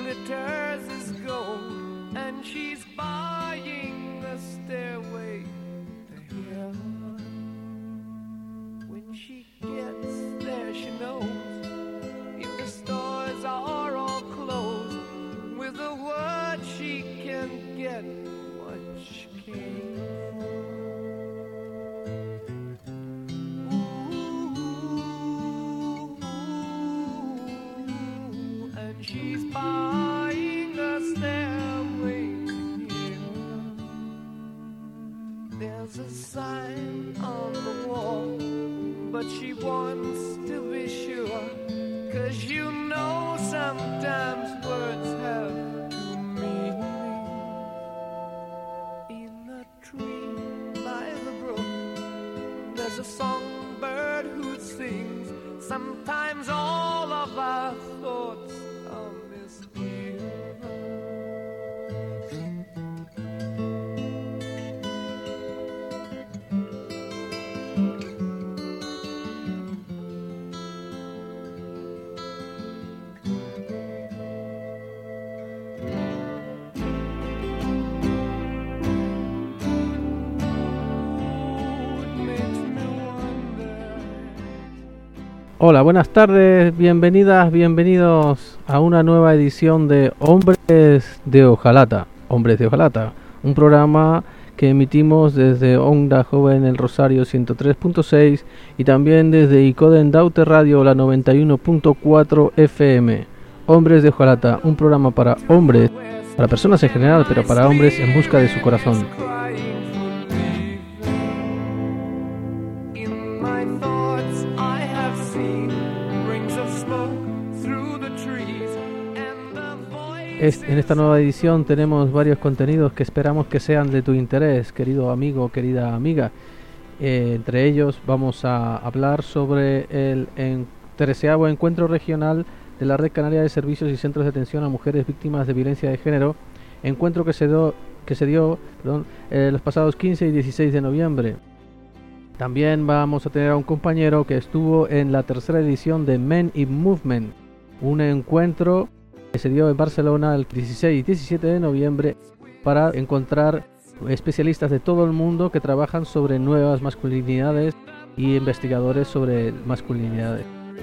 glitters as gold, and she's buying a stairway to heaven. When she gets there, she knows if the stores are all closed, with a word she can get what she came for. She's buying a stairway here. There's a sign on the wall, but she wants to be sure, 'cause you know sometimes words have two meanings. In a tree by the brook, there's a songbird who sings. Sometimes all of our thoughts are misgiven. Hola, buenas tardes, bienvenidas, bienvenidos a una nueva edición de Hombres de Hojalata. Hombres de Hojalata, un programa que emitimos desde Onda Joven El Rosario 103.6 y también desde Icoden Daute Radio la 91.4 FM. Hombres de Hojalata, un programa para hombres, para personas en general, pero para hombres en busca de su corazón. En esta nueva edición tenemos varios contenidos que esperamos que sean de tu interés, querido amigo, querida amiga. Entre ellos vamos a hablar sobre el 13º Encuentro Regional de la Red Canaria de Servicios y Centros de Atención a Mujeres Víctimas de Violencia de Género, encuentro que se dio los pasados 15 y 16 de noviembre. También vamos a tener a un compañero que estuvo en la tercera edición de Men in Movement, un encuentro que se dio en Barcelona el 16 y 17 de noviembre para encontrar especialistas de todo el mundo que trabajan sobre nuevas masculinidades y investigadores sobre masculinidades.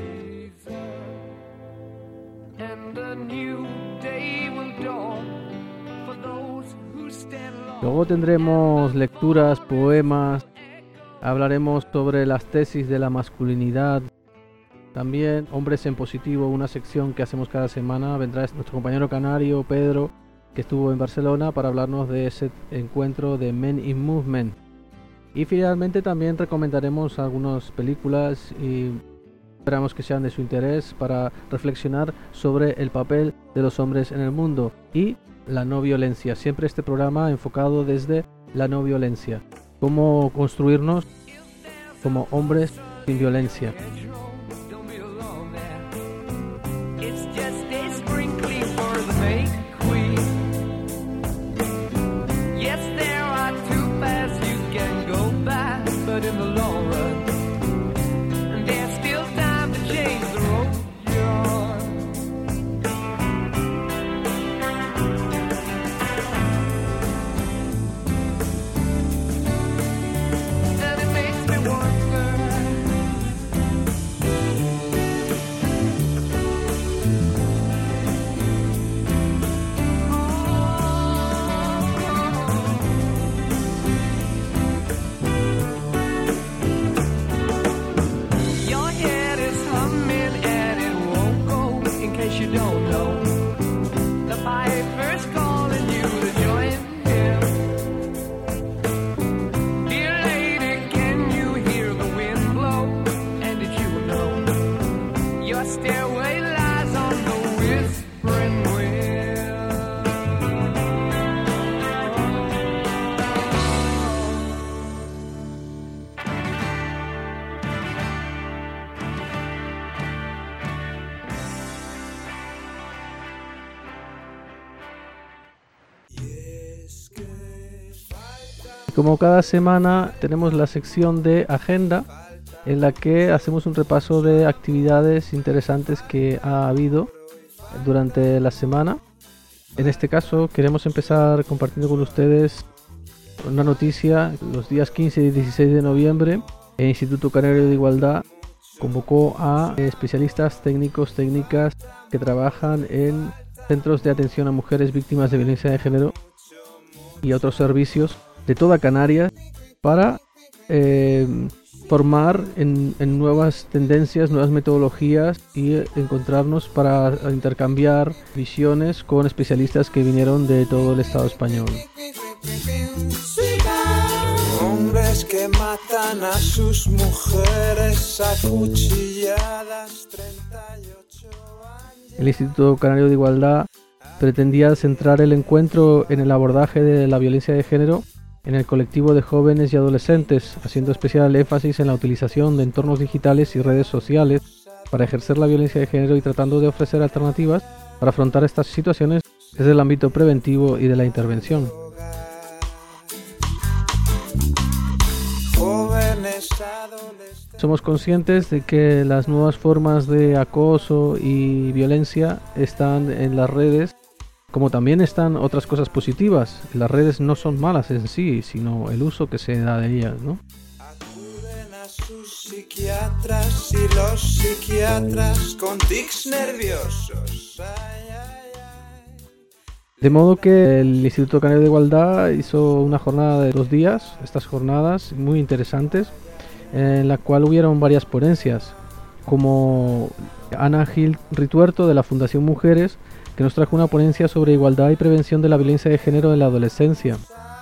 Luego tendremos lecturas, poemas, hablaremos sobre las tesis de la masculinidad. También Hombres en Positivo, una sección que hacemos cada semana. Vendrá nuestro compañero canario Pedro, que estuvo en Barcelona, para hablarnos de ese encuentro de Men in Movement. Y finalmente también recomendaremos algunas películas y esperamos que sean de su interés para reflexionar sobre el papel de los hombres en el mundo y la no violencia. Siempre este programa enfocado desde la no violencia. Cómo construirnos como hombres sin violencia. Como cada semana tenemos la sección de agenda en la que hacemos un repaso de actividades interesantes que ha habido durante la semana En este caso queremos empezar compartiendo con ustedes una noticia. Los días 15 y 16 de noviembre el Instituto Canario de Igualdad convocó a especialistas técnicos, técnicas que trabajan en centros de atención a mujeres víctimas de violencia de género y otros servicios de toda Canarias para formar en nuevas tendencias, nuevas metodologías y encontrarnos para intercambiar visiones con especialistas que vinieron de todo el Estado español. Hombres que matan a sus mujeres a cuchilladas, 38 años. El Instituto Canario de Igualdad pretendía centrar el encuentro en el abordaje de la violencia de género en el colectivo de jóvenes y adolescentes, haciendo especial énfasis en la utilización de entornos digitales y redes sociales para ejercer la violencia de género y tratando de ofrecer alternativas para afrontar estas situaciones desde el ámbito preventivo y de la intervención. Somos conscientes de que las nuevas formas de acoso y violencia están en las redes, como también están otras cosas positivas. Las redes no son malas en sí, sino el uso que se da de ellas, ¿no? Acuden a sus psiquiatras y los psiquiatras con tics nerviosos. Ay, ay, ay. De modo que el Instituto Canario de Igualdad hizo una jornada de 2 días, estas jornadas muy interesantes, en la cual hubieron varias ponencias, como Ana Gil Rituerto de la Fundación Mujeres, que nos trajo una ponencia sobre igualdad y prevención de la violencia de género en la adolescencia.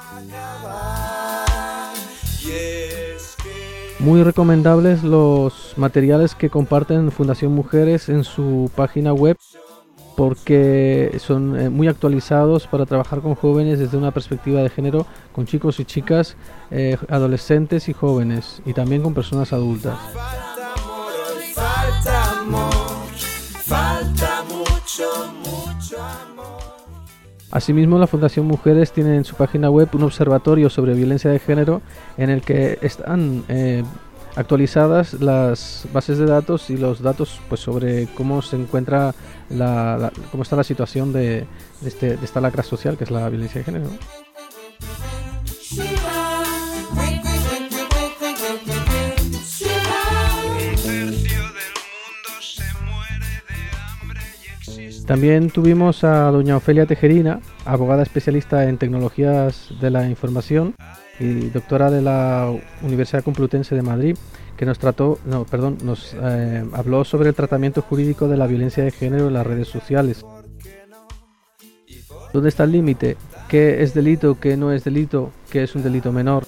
Muy recomendables los materiales que comparten Fundación Mujeres en su página web, porque son muy actualizados para trabajar con jóvenes desde una perspectiva de género, con chicos y chicas, adolescentes y jóvenes, y también con personas adultas. Falta amor, falta mucho amor. Asimismo, la Fundación Mujeres tiene en su página web un observatorio sobre violencia de género en el que están actualizadas las bases de datos y los datos pues sobre cómo se encuentra cómo está la situación de esta lacra social que es la violencia de género, ¿no? También tuvimos a doña Ofelia Tejerina, abogada especialista en tecnologías de la información y doctora de la Universidad Complutense de Madrid, que nos habló sobre el tratamiento jurídico de la violencia de género en las redes sociales. ¿Dónde está el límite? ¿Qué es delito? ¿Qué no es delito? ¿Qué es un delito menor?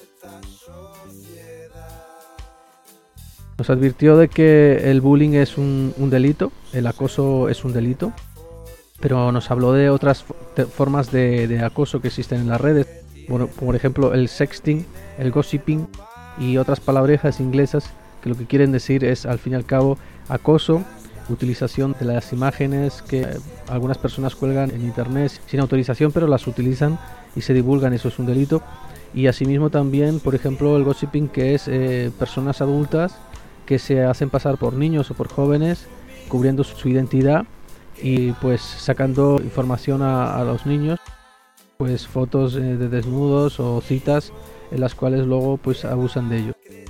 Nos advirtió de que el bullying es un delito, el acoso es un delito, pero nos habló de otras formas de acoso que existen en las redes, bueno, por ejemplo el sexting, el gossiping y otras palabrejas inglesas que lo que quieren decir es al fin y al cabo acoso, utilización de las imágenes que algunas personas cuelgan en internet sin autorización pero las utilizan y se divulgan, eso es un delito. Y asimismo también, por ejemplo, el gossiping, que es personas adultas que se hacen pasar por niños o por jóvenes cubriendo su identidad y pues sacando información a los niños, pues fotos de desnudos o citas en las cuales luego pues abusan de ellos.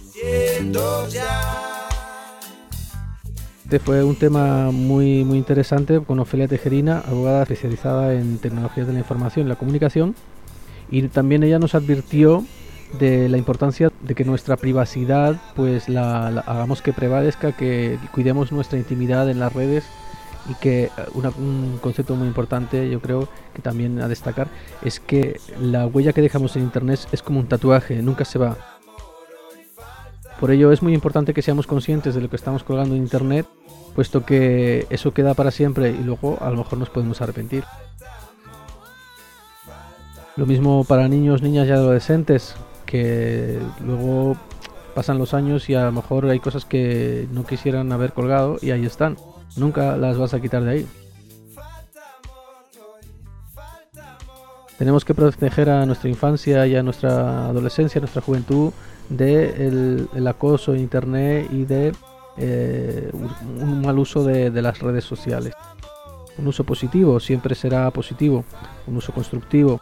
Este fue un tema muy interesante con Ofelia Tejerina, abogada especializada en tecnologías de la información y la comunicación, y también ella nos advirtió de la importancia de que nuestra privacidad pues la hagamos que prevalezca, que cuidemos nuestra intimidad en las redes, y que un concepto muy importante, yo creo que también a destacar, es que la huella que dejamos en internet es como un tatuaje, nunca se va. Por ello es muy importante que seamos conscientes de lo que estamos colgando en internet, puesto que eso queda para siempre y luego a lo mejor nos podemos arrepentir. Lo mismo para niños, niñas y adolescentes, que luego pasan los años y a lo mejor hay cosas que no quisieran haber colgado y ahí están. Nunca las vas a quitar de ahí. Tenemos que proteger a nuestra infancia y a nuestra adolescencia, a nuestra juventud, del acoso en internet y de un mal uso de las redes sociales. Un uso positivo siempre será positivo, un uso constructivo.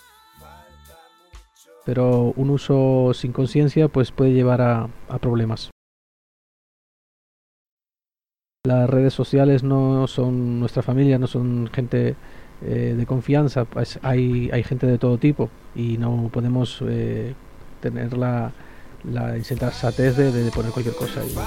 Pero un uso sin conciencia pues puede llevar a problemas. Las redes sociales no son nuestra familia, no son gente de confianza, pues hay gente de todo tipo y no podemos tener la insensatez de poner cualquier cosa ahí.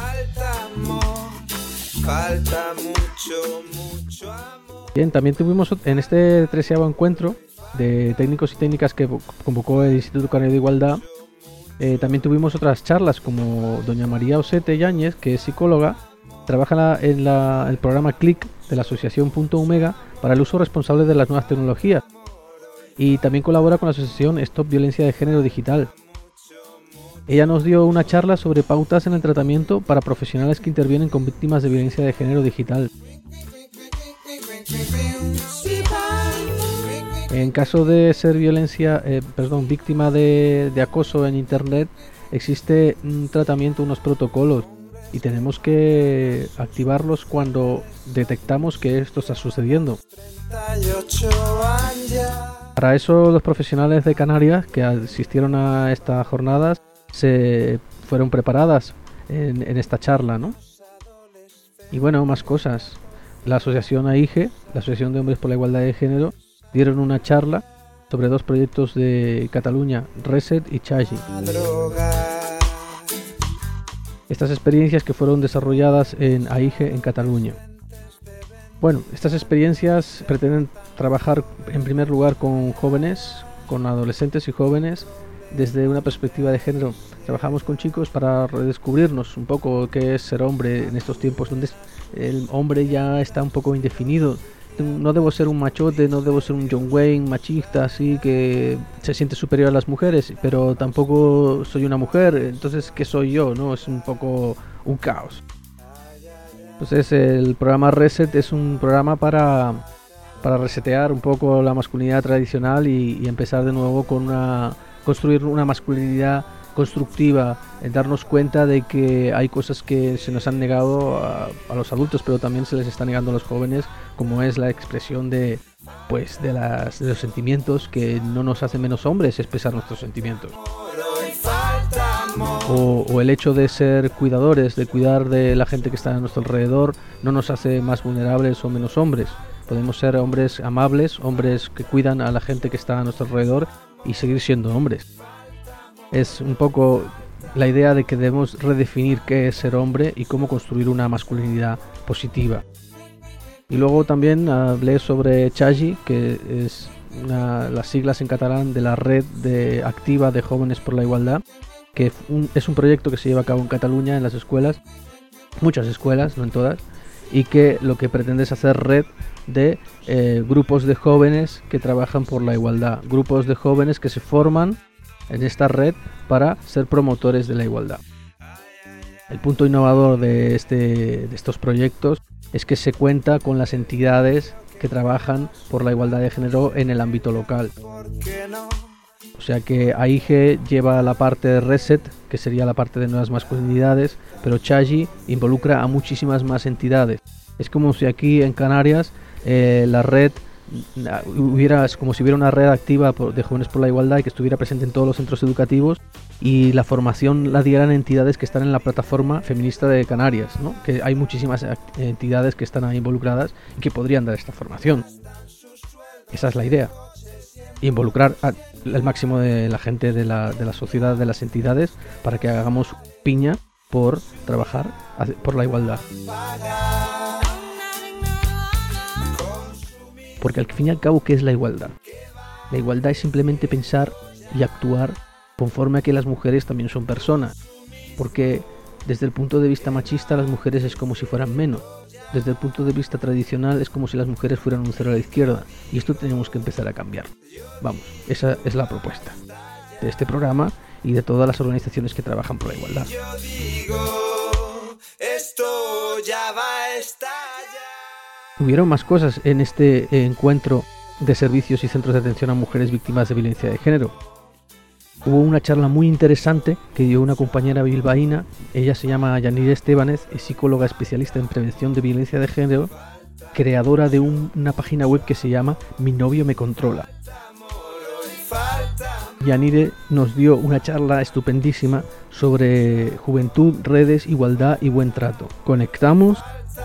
Falta mucho amor. Bien, también tuvimos en este 13º encuentro de técnicos y técnicas que convocó el Instituto Canario de Igualdad, también tuvimos otras charlas como doña María Osete Yáñez, que es psicóloga, trabaja en el programa CLIC de la asociación Punto Omega para el uso responsable de las nuevas tecnologías y también colabora con la asociación Stop Violencia de Género Digital. Ella nos dio una charla sobre pautas en el tratamiento para profesionales que intervienen con víctimas de violencia de género digital. En caso de ser víctima de acoso en internet, existe un tratamiento, unos protocolos, y tenemos que activarlos cuando detectamos que esto está sucediendo. Para eso los profesionales de Canarias que asistieron a estas jornadas se fueron preparadas en esta charla, ¿no? Y bueno, más cosas. La asociación AIGE, la Asociación de Hombres por la Igualdad de Género, dieron una charla sobre 2 proyectos de Cataluña, Reset y Chagi. Estas experiencias que fueron desarrolladas en AIGE en Cataluña. Bueno, estas experiencias pretenden trabajar en primer lugar con jóvenes, con adolescentes y jóvenes, desde una perspectiva de género. Trabajamos con chicos para redescubrirnos un poco qué es ser hombre en estos tiempos donde el hombre ya está un poco indefinido. No debo ser un machote, no debo ser un John Wayne machista así que se siente superior a las mujeres, pero tampoco soy una mujer, entonces ¿qué soy yo? ¿No? Es un poco un caos. Entonces el programa Reset es un programa para resetear un poco la masculinidad tradicional y empezar de nuevo con construir una masculinidad constructiva, darnos cuenta de que hay cosas que se nos han negado a los adultos, pero también se les está negando a los jóvenes, como es la expresión de los sentimientos, que no nos hace menos hombres expresar nuestros sentimientos. O el hecho de ser cuidadores, de cuidar de la gente que está a nuestro alrededor, no nos hace más vulnerables o menos hombres. Podemos ser hombres amables, hombres que cuidan a la gente que está a nuestro alrededor y seguir siendo hombres. Es un poco la idea de que debemos redefinir qué es ser hombre y cómo construir una masculinidad positiva. Y luego también hablé sobre Chagi, que es las siglas en catalán de la Red Activa de Jóvenes por la Igualdad, que es un proyecto que se lleva a cabo en Cataluña, en las escuelas, muchas escuelas, no en todas, y que lo que pretende es hacer red de grupos de jóvenes que trabajan por la igualdad, grupos de jóvenes que se forman en esta red para ser promotores de la igualdad. El punto innovador de estos proyectos es que se cuenta con las entidades que trabajan por la igualdad de género en el ámbito local. O sea que AIGE lleva la parte de Reset, que sería la parte de nuevas masculinidades, pero Chagi involucra a muchísimas más entidades. Es como si aquí en Canarias la red como si hubiera una red activa de Jóvenes por la Igualdad y que estuviera presente en todos los centros educativos, y la formación la dieran entidades que están en la plataforma feminista de Canarias, ¿no? Que hay muchísimas entidades que están ahí involucradas y que podrían dar esta formación. Esa es la idea, involucrar al máximo de la gente de la sociedad, de las entidades, para que hagamos piña por trabajar por la igualdad. Porque al fin y al cabo, ¿qué es la igualdad? La igualdad es simplemente pensar y actuar conforme a que las mujeres también son personas. Porque desde el punto de vista machista, las mujeres es como si fueran menos. Desde el punto de vista tradicional, es como si las mujeres fueran un cero a la izquierda. Y esto tenemos que empezar a cambiar. Vamos, esa es la propuesta de este programa y de todas las organizaciones que trabajan por la igualdad. Yo digo, esto ya va a estallar. Hubieron más cosas en este encuentro de servicios y centros de atención a mujeres víctimas de violencia de género. Hubo una charla muy interesante que dio una compañera bilbaína. Ella se llama Yanire Estebanez, es psicóloga especialista en prevención de violencia de género, creadora de una página web que se llama Mi novio me controla. Yanire nos dio una charla estupendísima sobre juventud, redes, igualdad y buen trato. Conectamos.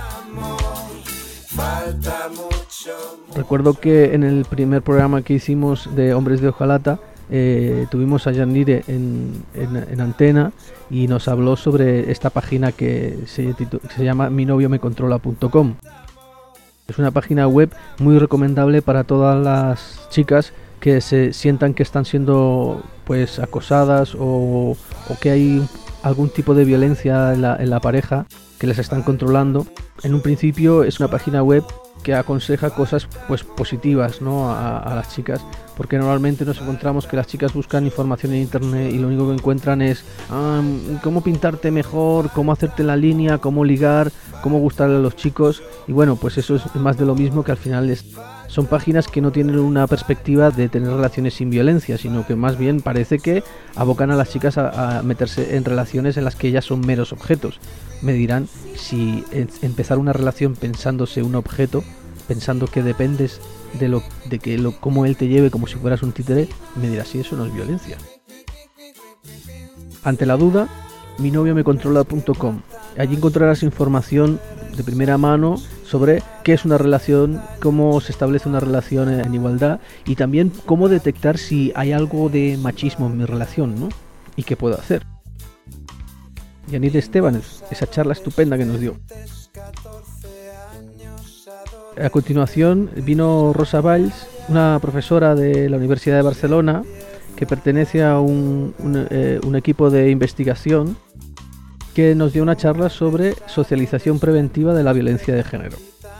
Recuerdo que en el primer programa que hicimos de Hombres de Hojalata tuvimos a Yanire en antena y nos habló sobre esta página que se llama minoviomecontrola.com. Es una página web muy recomendable para todas las chicas que se sientan que están siendo pues acosadas o que hay algún tipo de violencia en la pareja, que les están controlando. En un principio es una página web que aconseja cosas pues positivas, ¿no? a las chicas, porque normalmente nos encontramos que las chicas buscan información en internet y lo único que encuentran es cómo pintarte mejor, cómo hacerte la línea, cómo ligar, cómo gustarle a los chicos, y bueno, pues eso es más de lo mismo, que al final son páginas que no tienen una perspectiva de tener relaciones sin violencia, sino que más bien parece que abocan a las chicas a meterse en relaciones en las que ellas son meros objetos. Me dirán si empezar una relación pensándose un objeto, pensando que dependes de cómo él te lleve como si fueras un títere, me dirás si eso no es violencia. Ante la duda, minoviomecontrola.com. Allí encontrarás información de primera mano sobre qué es una relación, cómo se establece una relación en igualdad y también cómo detectar si hay algo de machismo en mi relación, ¿no? Y qué puedo hacer. Yanire Estebanes, esa charla estupenda que nos dio. A continuación vino Rosa Valls, una profesora de la Universidad de Barcelona que pertenece a un equipo de investigación, que nos dio una charla sobre socialización preventiva de la violencia de género.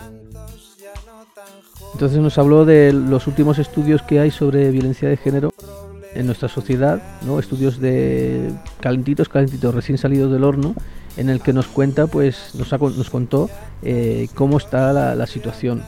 Entonces nos habló de los últimos estudios que hay sobre violencia de género en nuestra sociedad, ¿no? Estudios de calentitos, recién salidos del horno, en el que nos cuenta, pues nos contó cómo está la situación.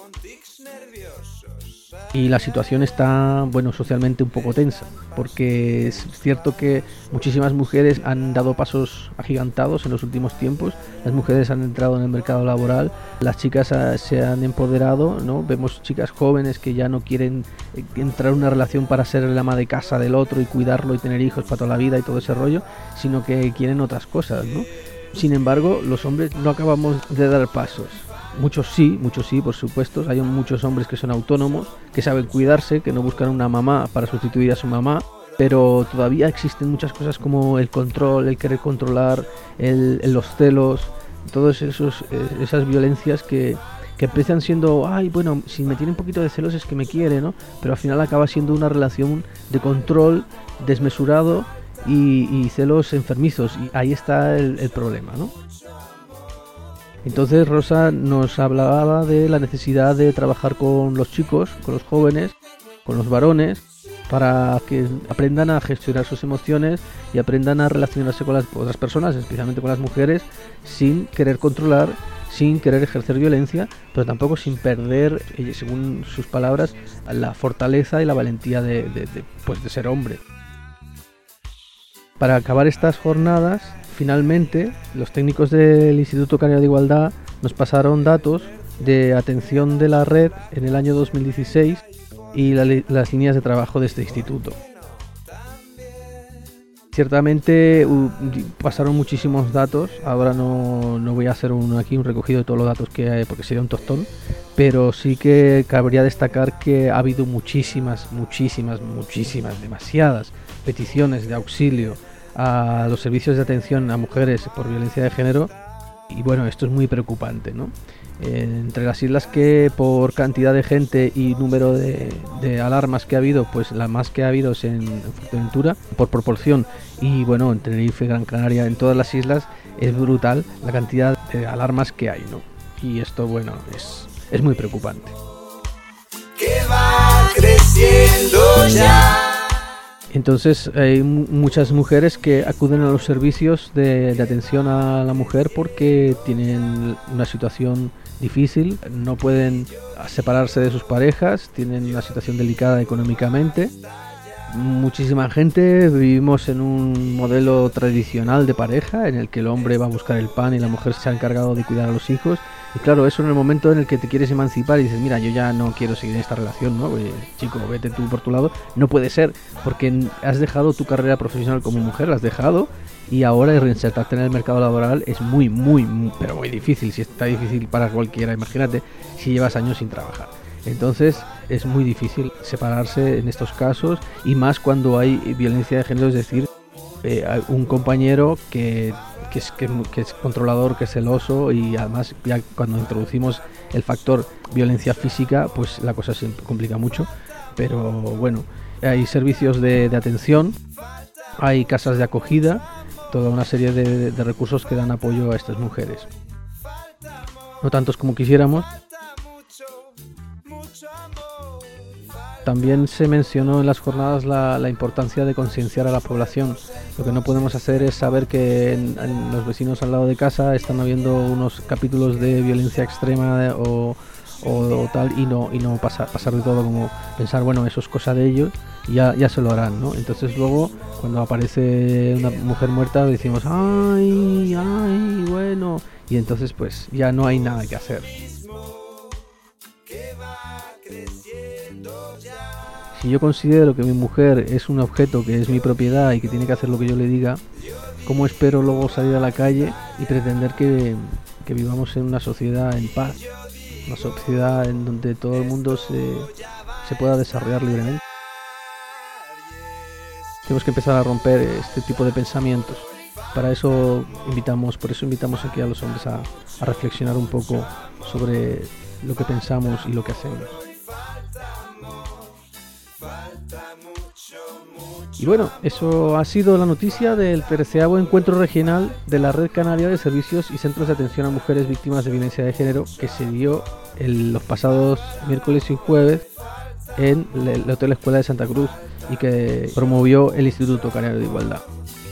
Y la situación está, bueno, socialmente un poco tensa, porque es cierto que muchísimas mujeres han dado pasos agigantados en los últimos tiempos. Las mujeres han entrado en el mercado laboral, las chicas se han empoderado, ¿no? Vemos chicas jóvenes que ya no quieren entrar en una relación para ser el ama de casa del otro y cuidarlo y tener hijos para toda la vida y todo ese rollo, sino que quieren otras cosas, ¿no? Sin embargo, los hombres no acabamos de dar pasos. Muchos sí, por supuesto. Hay muchos hombres que son autónomos, que saben cuidarse, que no buscan una mamá para sustituir a su mamá, pero todavía existen muchas cosas como el control, el querer controlar, los celos, todas esas violencias que empiezan siendo, bueno, si me tiene un poquito de celos es que me quiere, ¿no? Pero al final acaba siendo una relación de control desmesurado y celos enfermizos, y ahí está el problema, ¿no? Entonces Rosa nos hablaba de la necesidad de trabajar con los chicos, con los jóvenes, con los varones, para que aprendan a gestionar sus emociones y aprendan a relacionarse con las otras personas, especialmente con las mujeres, sin querer controlar, sin querer ejercer violencia, pero tampoco sin perder, según sus palabras, la fortaleza y la valentía de ser hombre. Para acabar estas jornadas, finalmente, los técnicos del Instituto Canario de Igualdad nos pasaron datos de atención de la red en el año 2016 y las líneas de trabajo de este instituto. Ciertamente pasaron muchísimos datos. Ahora no voy a hacer un recogido de todos los datos que hay, porque sería un tostón, pero sí que cabría destacar que ha habido muchísimas, demasiadas peticiones de auxilio a los servicios de atención a mujeres por violencia de género, y bueno, esto es muy preocupante, ¿no? Entre las islas, que por cantidad de gente y número de alarmas que ha habido, pues la más que ha habido es en Fuerteventura por proporción, y bueno, en Tenerife, Gran Canaria, en todas las islas es brutal la cantidad de alarmas que hay, ¿no? Y esto, bueno, es muy preocupante. Que va creciendo ya. Entonces hay muchas mujeres que acuden a los servicios de atención a la mujer porque tienen una situación difícil, no pueden separarse de sus parejas, tienen una situación delicada económicamente. Muchísima gente vivimos en un modelo tradicional de pareja en el que el hombre va a buscar el pan y la mujer se ha encargado de cuidar a los hijos, Y claro, eso en el momento en el que te quieres emancipar y dices, mira, yo ya no quiero seguir en esta relación, ¿no? Chico, vete tú por tu lado. No puede ser, porque has dejado tu carrera profesional como mujer, la has dejado, y ahora reinsertarte en el mercado laboral es muy, pero muy difícil. Si está difícil para cualquiera, imagínate si llevas años sin trabajar. Entonces es muy difícil separarse en estos casos, y más cuando hay violencia de género, es decir, un compañero que es controlador, que es celoso, y además ya cuando introducimos el factor violencia física, pues la cosa se complica mucho. Pero bueno, hay servicios de atención, hay casas de acogida, toda una serie de recursos que dan apoyo a estas mujeres. No tantos como quisiéramos. También se mencionó en las jornadas la importancia de concienciar a la población. Lo que no podemos hacer es saber que en los vecinos al lado de casa están habiendo unos capítulos de violencia extrema o tal, y no pasar de todo, como pensar, bueno, eso es cosa de ellos, y ya se lo harán, ¿no? Entonces luego, cuando aparece una mujer muerta, decimos, ay, bueno, y entonces pues ya no hay nada que hacer. Si yo considero que mi mujer es un objeto que es mi propiedad y que tiene que hacer lo que yo le diga, ¿cómo espero luego salir a la calle y pretender que vivamos en una sociedad en paz? Una sociedad en donde todo el mundo se pueda desarrollar libremente. Tenemos que empezar a romper este tipo de pensamientos. Por eso invitamos aquí a los hombres a reflexionar un poco sobre lo que pensamos y lo que hacemos. Y bueno, eso ha sido la noticia del 13º encuentro regional de la Red Canaria de Servicios y Centros de Atención a Mujeres Víctimas de Violencia de Género, que se dio los pasados miércoles y jueves en el Hotel Escuela de Santa Cruz, y que promovió el Instituto Canario de Igualdad.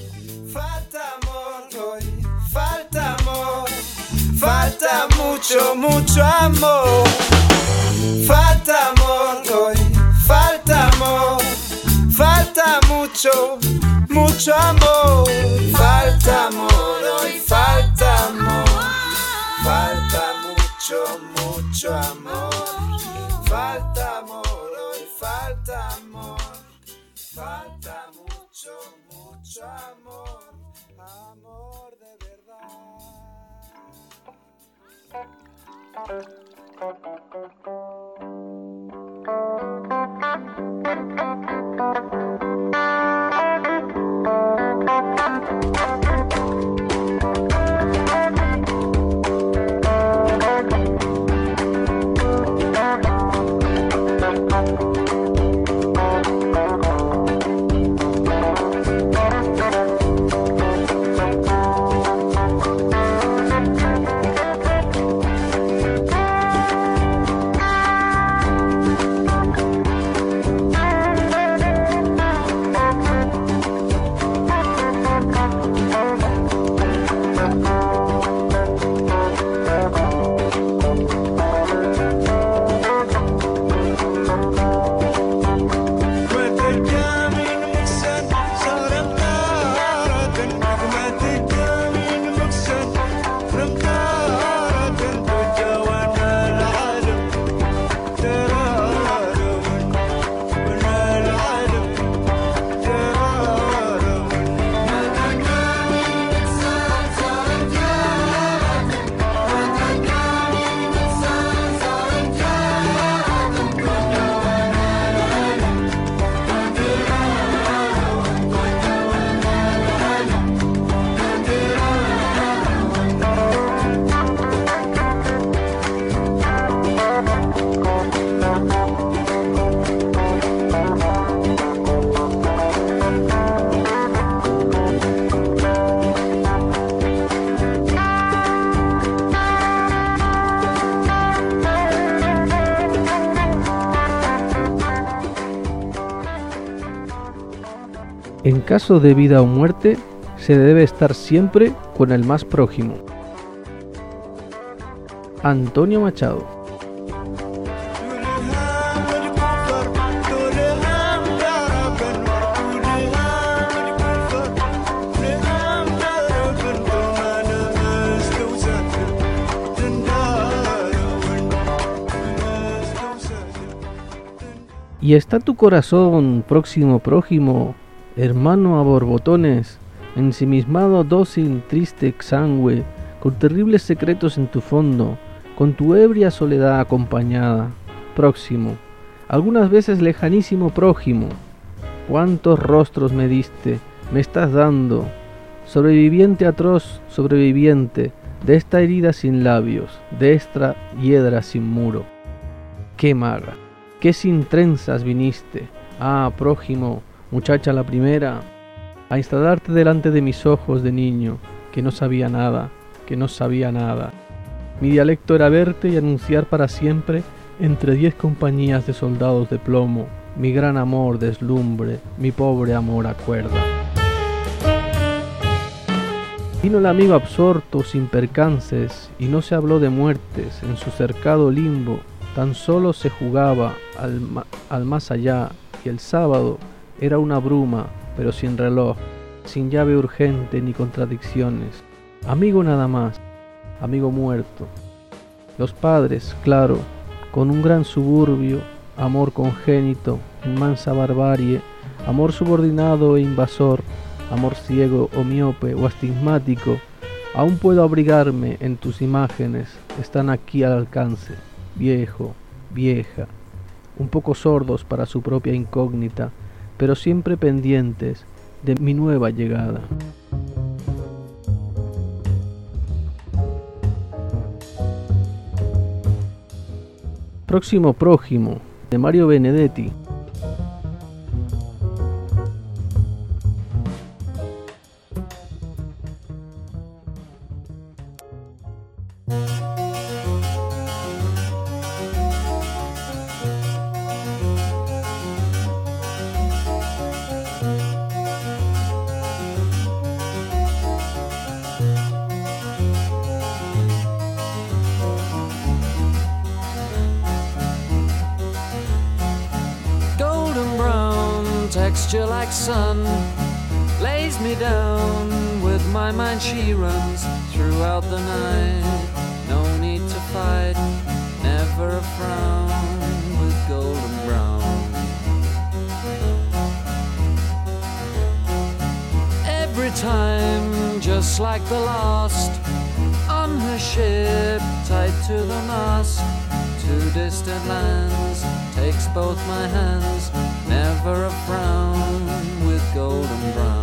Falta mucho, mucho amor. Falta amor hoy, falta amor. Falta mucho, mucho amor. Falta amor hoy, falta amor. Falta mucho, mucho amor. Falta amor hoy, falta amor. Falta mucho, mucho amor. Amor de verdad. En caso de vida o muerte, se debe estar siempre con el más prójimo. Antonio Machado. Y está tu corazón, próximo prójimo, hermano a borbotones, ensimismado, dócil, triste, exangüe, con terribles secretos en tu fondo, con tu ebria soledad acompañada, próximo, algunas veces lejanísimo prójimo. ¿Cuántos rostros me diste, me estás dando? Sobreviviente atroz, sobreviviente, de esta herida sin labios, de esta hiedra sin muro. ¡Qué maga! ¡Qué sin trenzas viniste! Ah, prójimo, muchacha la primera, a instalarte delante de mis ojos de niño, que no sabía nada, que no sabía nada. Mi dialecto era verte y anunciar para siempre, entre 10 compañías de soldados de plomo, mi gran amor deslumbre, mi pobre amor acuerda. Vino el amigo absorto sin percances, y no se habló de muertes en su cercado limbo, tan solo se jugaba al más allá, y el sábado era una bruma, pero sin reloj, sin llave urgente ni contradicciones. Amigo nada más, amigo muerto. Los padres, claro, con un gran suburbio, amor congénito, inmensa barbarie, amor subordinado e invasor, amor ciego o miope o astigmático, aún puedo abrigarme en tus imágenes, están aquí al alcance, viejo, vieja, un poco sordos para su propia incógnita, pero siempre pendientes de mi nueva llegada. Próximo prójimo, de Mario Benedetti. Texture like sun lays me down. With my mind she runs throughout the night. No need to fight, never a frown. With golden brown, every time just like the last. On her ship tied to the mast, to distant lands takes both my hands. Never a frown with golden brown.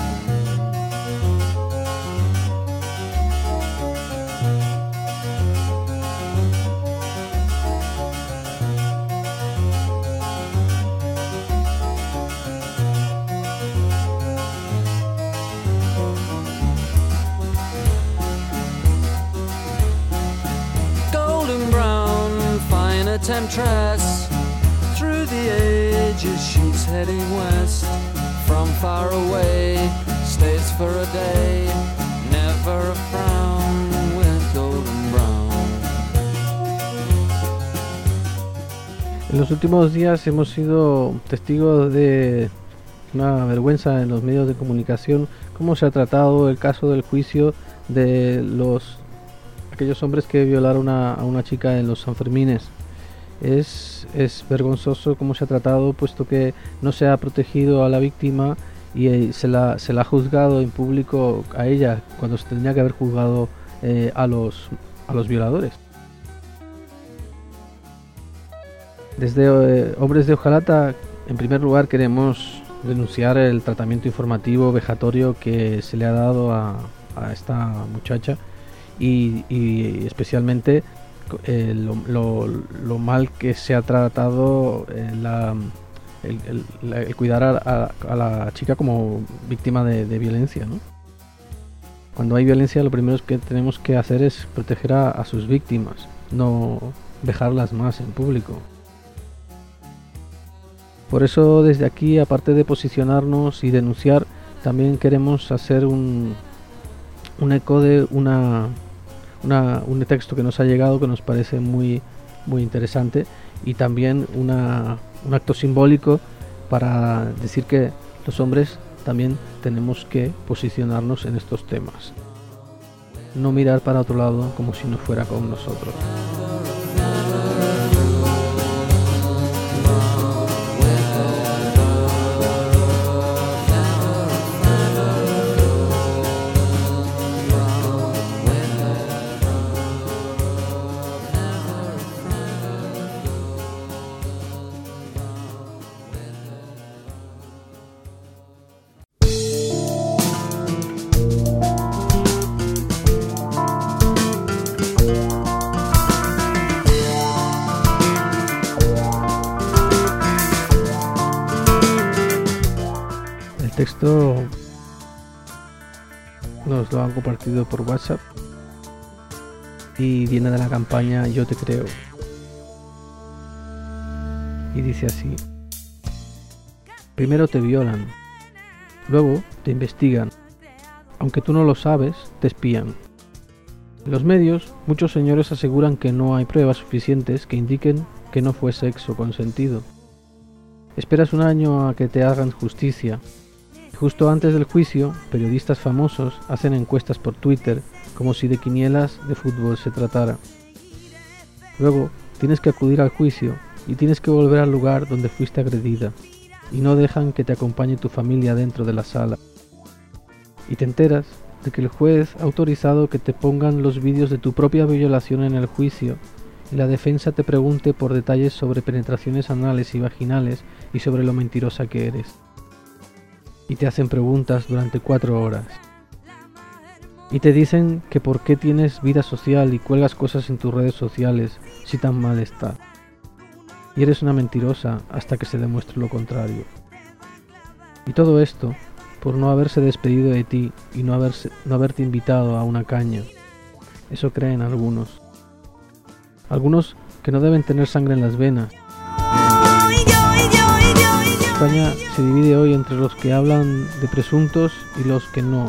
Golden brown, fine a temptress. Through the ages she's heading west. From far away, stays for a day. Never a frown with golden brown. En los últimos días hemos sido testigos de una vergüenza en los medios de comunicación, cómo se ha tratado el caso del juicio de aquellos hombres que violaron a una chica en los Sanfermines. Es vergonzoso cómo se ha tratado, puesto que no se ha protegido a la víctima y se la ha juzgado en público a ella, cuando se tendría que haber juzgado a los violadores. Desde Hombres de Hojalata, en primer lugar, queremos denunciar el tratamiento informativo vejatorio que se le ha dado a esta muchacha y especialmente lo mal que se ha tratado el cuidar a la chica como víctima de violencia, ¿no? Cuando hay violencia, lo primero que tenemos que hacer es proteger a sus víctimas, no dejarlas más en público. Por eso, desde aquí, aparte de posicionarnos y denunciar, también queremos hacer un eco de un texto que nos ha llegado, que nos parece muy interesante, y también un acto simbólico para decir que los hombres también tenemos que posicionarnos en estos temas, no mirar para otro lado como si no fuera con nosotros. texto nos lo han compartido por WhatsApp y viene de la campaña Yo te creo. Y dice así: primero te violan, luego te investigan, aunque tú no lo sabes, te espían. En los medios, muchos señores aseguran que no hay pruebas suficientes que indiquen que no fue sexo consentido. Esperas un año a que te hagan justicia. Justo antes del juicio, periodistas famosos hacen encuestas por Twitter como si de quinielas de fútbol se tratara. Luego, tienes que acudir al juicio y tienes que volver al lugar donde fuiste agredida, y no dejan que te acompañe tu familia dentro de la sala. Y te enteras de que el juez ha autorizado que te pongan los vídeos de tu propia violación en el juicio, y la defensa te pregunte por detalles sobre penetraciones anales y vaginales y sobre lo mentirosa que eres. Y te hacen preguntas durante 4 horas. Y te dicen que por qué tienes vida social y cuelgas cosas en tus redes sociales si tan mal está. Y eres una mentirosa hasta que se demuestre lo contrario. Y todo esto por no haberse despedido de ti y no haberte invitado a una caña. Eso creen algunos. Algunos que no deben tener sangre en las venas. España se divide hoy entre los que hablan de presuntos y los que no.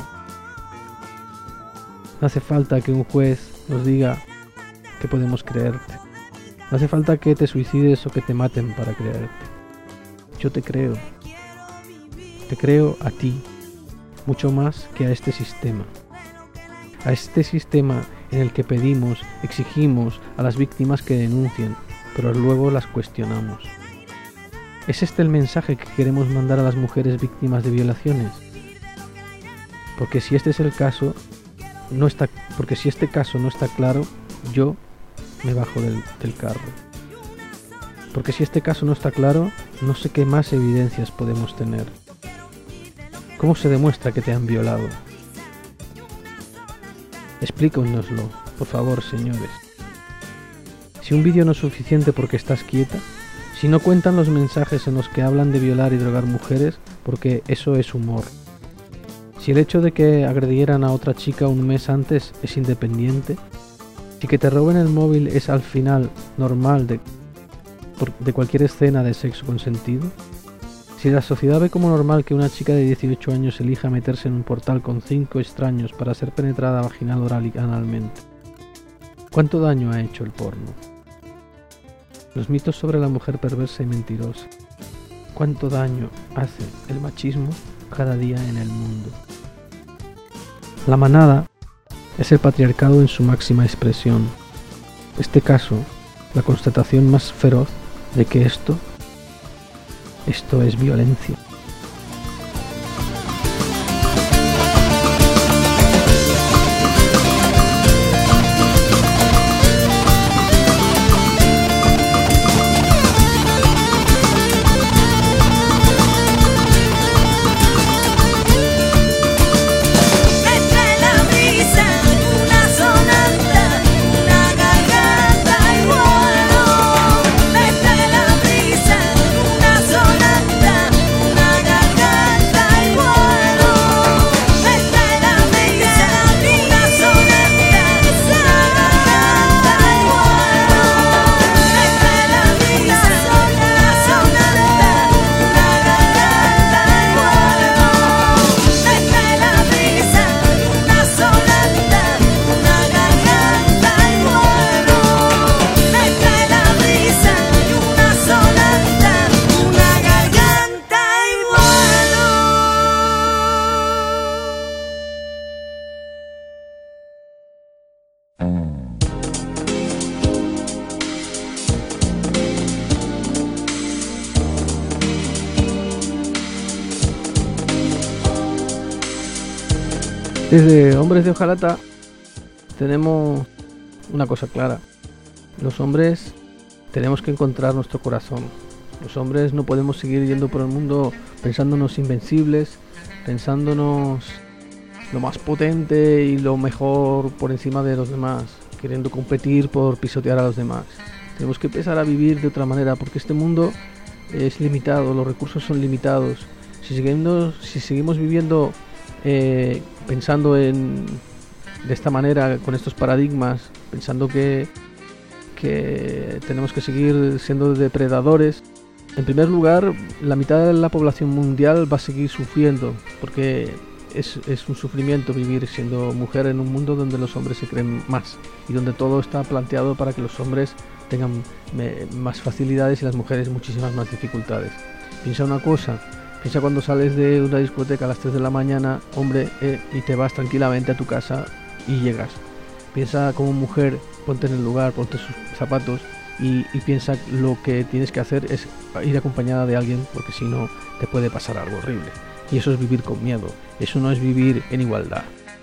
No hace falta que un juez nos diga que podemos creerte. No hace falta que te suicides o que te maten para creerte. Yo te creo. Te creo a ti, mucho más que a este sistema. A este sistema en el que pedimos, exigimos a las víctimas que denuncien, pero luego las cuestionamos. ¿Es este el mensaje que queremos mandar a las mujeres víctimas de violaciones? Porque si este es el caso, si este caso no está claro, yo me bajo del carro. Porque si este caso no está claro, no sé qué más evidencias podemos tener. ¿Cómo se demuestra que te han violado? Explíquenoslo, por favor, señores. Si un vídeo no es suficiente porque estás quieta, si no cuentan los mensajes en los que hablan de violar y drogar mujeres, porque eso es humor. Si el hecho de que agredieran a otra chica un mes antes es independiente, si que te roben el móvil es al final normal de cualquier escena de sexo consentido, si la sociedad ve como normal que una chica de 18 años elija meterse en un portal con 5 extraños para ser penetrada vaginal, oral y analmente, ¿cuánto daño ha hecho el porno? Los mitos sobre la mujer perversa y mentirosa. ¿Cuánto daño hace el machismo cada día en el mundo? La manada es el patriarcado en su máxima expresión. Este caso, la constatación más feroz de que esto es violencia. Desde Hombres de Hojalata tenemos una cosa clara. Los hombres tenemos que encontrar nuestro corazón. Los hombres no podemos seguir yendo por el mundo pensándonos invencibles, pensándonos lo más potente y lo mejor por encima de los demás, queriendo competir por pisotear a los demás. Tenemos que empezar a vivir de otra manera porque este mundo es limitado, los recursos son limitados. Si seguimos viviendo pensando de esta manera, con estos paradigmas, pensando que tenemos que seguir siendo depredadores, en primer lugar, la mitad de la población mundial va a seguir sufriendo, porque es un sufrimiento vivir siendo mujer en un mundo donde los hombres se creen más y donde todo está planteado para que los hombres tengan más facilidades y las mujeres muchísimas más dificultades. Piensa una cosa, piensa cuando sales de una discoteca a las 3 de la mañana, hombre, y te vas tranquilamente a tu casa y llegas. Piensa como mujer, ponte en el lugar, ponte sus zapatos y piensa lo que tienes que hacer es ir acompañada de alguien, porque si no te puede pasar algo horrible. Y eso es vivir con miedo, eso no es vivir en igualdad.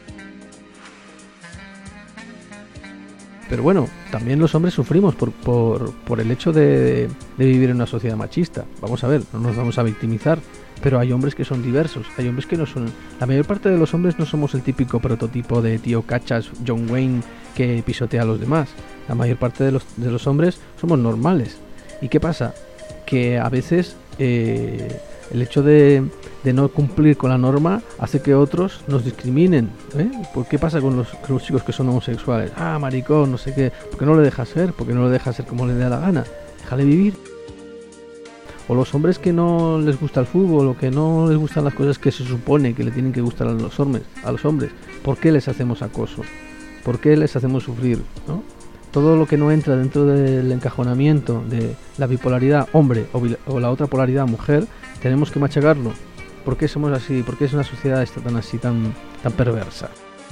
Pero bueno, también los hombres sufrimos por el hecho de vivir en una sociedad machista. Vamos a ver, no nos vamos a victimizar, pero hay hombres que son diversos, hay hombres que no son... La mayor parte de los hombres no somos el típico prototipo de tío cachas, John Wayne, que pisotea a los demás. La mayor parte de los hombres somos normales. ¿Y qué pasa? Que a veces el hecho de no cumplir con la norma hace que otros nos discriminen. ¿Por qué pasa con los chicos que son homosexuales? Ah, maricón, no sé qué. ¿Por qué no le dejas ser? ¿Por qué no le dejas ser como le dé la gana? Déjale vivir. O los hombres que no les gusta el fútbol o que no les gustan las cosas que se supone que le tienen que gustar a los hombres. ¿Por qué les hacemos acoso? ¿Por qué les hacemos sufrir? ¿No? Todo lo que no entra dentro del encajonamiento de la bipolaridad hombre o la otra polaridad mujer, tenemos que machacarlo. ¿Por qué somos así? ¿Por qué es una sociedad tan perversa?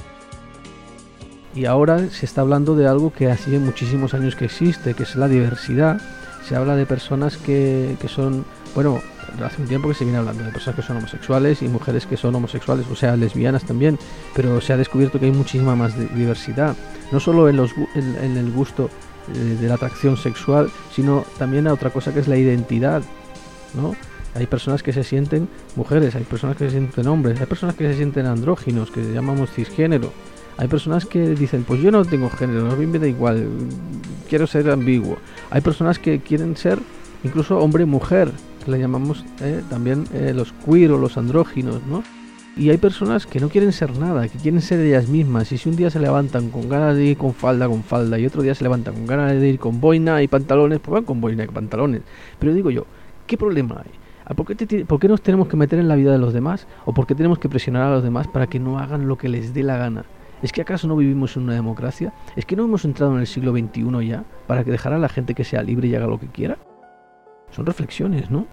Y ahora se está hablando de algo que hace muchísimos años que existe, que es la diversidad. Se habla de personas que son, bueno, hace un tiempo que se viene hablando de personas que son homosexuales y mujeres que son homosexuales, o sea, lesbianas también, pero se ha descubierto que hay muchísima más diversidad, no solo en el gusto de la atracción sexual, sino también a otra cosa que es la identidad, ¿no? Hay personas que se sienten mujeres, hay personas que se sienten hombres, hay personas que se sienten andróginos, que llamamos cisgénero. Hay personas que dicen, pues yo no tengo género, a mí me da igual, quiero ser ambiguo. Hay personas que quieren ser incluso hombre-mujer, que le llamamos también los queer o los andróginos, ¿no? Y hay personas que no quieren ser nada, que quieren ser ellas mismas. Y si un día se levantan con ganas de ir con falda, y otro día se levantan con ganas de ir con boina y pantalones, pues van con boina y pantalones. Pero digo yo, ¿qué problema hay? ¿Por qué nos tenemos que meter en la vida de los demás? ¿O por qué tenemos que presionar a los demás para que no hagan lo que les dé la gana? ¿Es que acaso no vivimos en una democracia? ¿Es que no hemos entrado en el siglo XXI ya para que dejar a la gente que sea libre y haga lo que quiera? Son reflexiones, ¿no?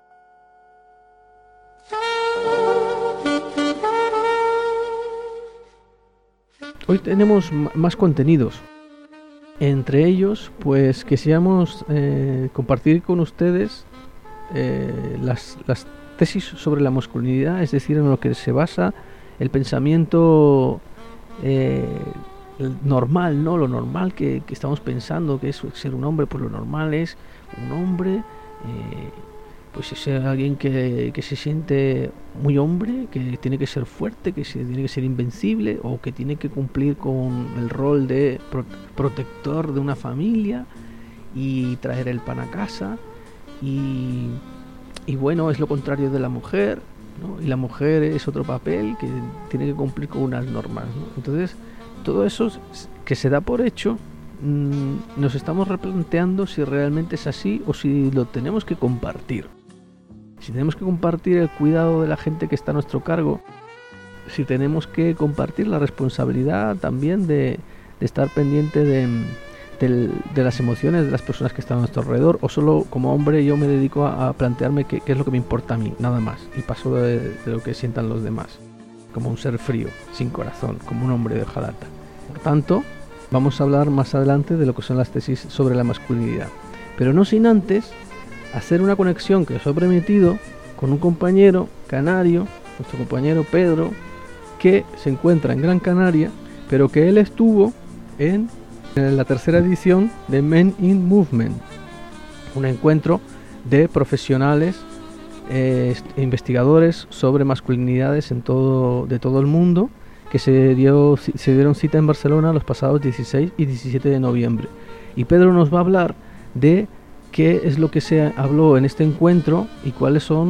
Hoy tenemos más contenidos. Entre ellos, pues quisiéramos compartir con ustedes las tesis sobre la masculinidad, es decir, en lo que se basa el pensamiento normal, ¿no? Lo normal que estamos pensando que es ser un hombre, pues lo normal es un hombre, pues es alguien que se siente muy hombre, que tiene que ser fuerte, que tiene que ser invencible, o que tiene que cumplir con el rol de protector de una familia y traer el pan a casa, y bueno, es lo contrario de la mujer, ¿no? Y la mujer es otro papel que tiene que cumplir con unas normas, ¿no? Entonces, todo eso que se da por hecho, nos estamos replanteando si realmente es así o si lo tenemos que compartir. Si tenemos que compartir el cuidado de la gente que está a nuestro cargo, si tenemos que compartir la responsabilidad también de estar pendiente de las emociones de las personas que están a nuestro alrededor, o solo como hombre yo me dedico a plantearme qué es lo que me importa a mí, nada más, y paso de lo que sientan los demás, como un ser frío, sin corazón, como un hombre de hojalata. Por tanto, vamos a hablar más adelante de lo que son las tesis sobre la masculinidad, pero no sin antes hacer una conexión que os he prometido con un compañero canario, nuestro compañero Pedro, que se encuentra en Gran Canaria, pero que él estuvo en la tercera edición de Men in Movement, un encuentro de profesionales investigadores sobre masculinidades de todo el mundo, que se dieron cita en Barcelona los pasados 16 y 17 de noviembre. Y Pedro nos va a hablar de qué es lo que se habló en este encuentro y cuáles son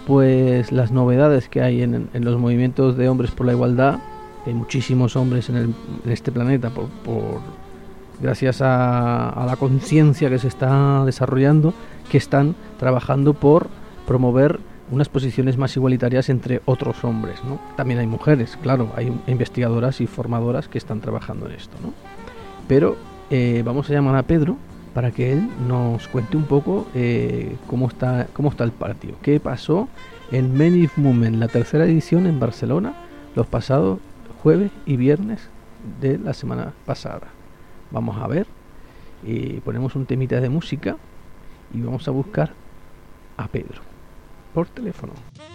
pues las novedades que hay en los movimientos de hombres por la igualdad. Hay muchísimos hombres en este planeta gracias a la conciencia que se está desarrollando, que están trabajando por promover unas posiciones más igualitarias entre otros hombres, ¿no? También hay mujeres, claro, hay investigadoras y formadoras que están trabajando en esto, ¿no? Pero vamos a llamar a Pedro para que él nos cuente un poco cómo está el partido. ¿Qué pasó en Men in Movement, la tercera edición en Barcelona, los pasados jueves y viernes de la semana pasada? Vamos a ver, ponemos un temita de música y vamos a buscar a Pedro por teléfono.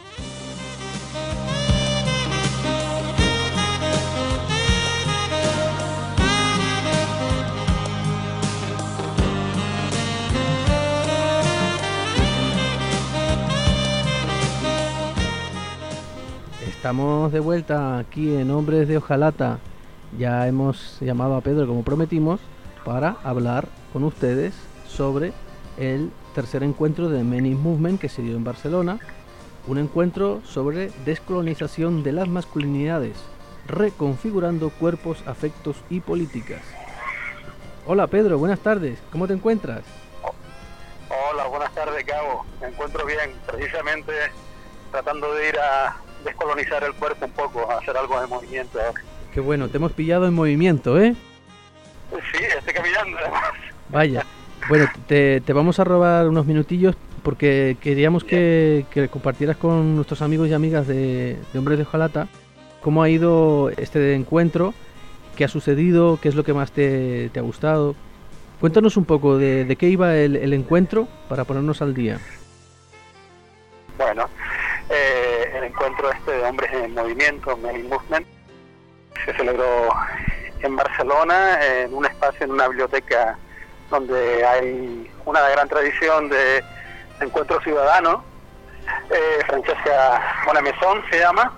Estamos de vuelta aquí en Hombres de Hojalata. Ya hemos llamado a Pedro, como prometimos, para hablar con ustedes sobre el tercer encuentro de Men in Movement que se dio en Barcelona. Un encuentro sobre descolonización de las masculinidades, reconfigurando cuerpos, afectos y políticas. Hola Pedro, buenas tardes, ¿cómo te encuentras? Hola, buenas tardes, Cabo. Me encuentro bien, precisamente tratando de ir a descolonizar el cuerpo un poco, a hacer algo de movimiento ahora. Qué bueno, te hemos pillado en movimiento, ¿eh? Sí, estoy caminando además. Vaya, bueno, te vamos a robar unos minutillos porque queríamos que compartieras con nuestros amigos y amigas de Hombres de Hojalata cómo ha ido este encuentro, qué ha sucedido, qué es lo que más te ha gustado. Cuéntanos un poco de qué iba el encuentro para ponernos al día. Bueno, el encuentro de Hombres en Movimiento, Men in Movement, se celebró en Barcelona, en un espacio, en una biblioteca donde hay una gran tradición de encuentro ciudadano. Francesca Bonamesón se llama,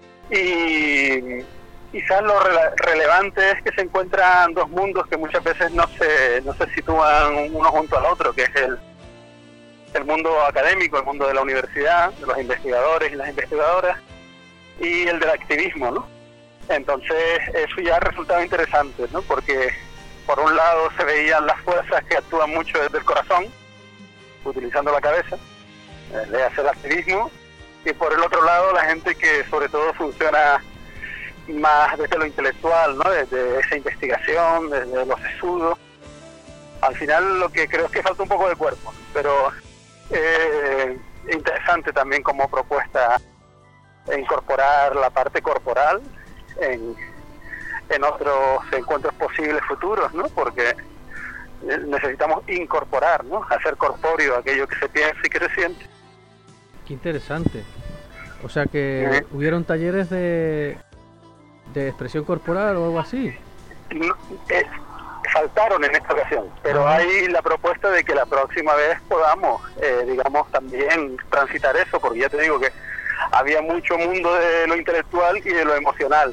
y quizás lo relevante es que se encuentran dos mundos que muchas veces no se sitúan uno junto al otro, que es el mundo académico, el mundo de la universidad, de los investigadores y las investigadoras, y el del activismo, ¿no? Entonces eso ya resultaba interesante, ¿no? Porque por un lado se veían las fuerzas que actúan mucho desde el corazón, utilizando la cabeza, de hacer el activismo, y por el otro lado la gente que sobre todo funciona más desde lo intelectual, ¿no? Desde esa investigación, desde los estudios. Al final lo que creo es que falta un poco de cuerpo, pero interesante también como propuesta incorporar la parte corporal en otros encuentros posibles futuros, ¿no? Porque necesitamos incorporar, ¿no? Hacer corpóreo aquello que se piensa y que se siente. Qué interesante. O sea que hubieron talleres de expresión corporal o algo así. No, faltaron en esta ocasión, pero hay la propuesta de que la próxima vez podamos, digamos, también transitar eso, porque ya te digo que había mucho mundo de lo intelectual y de lo emocional.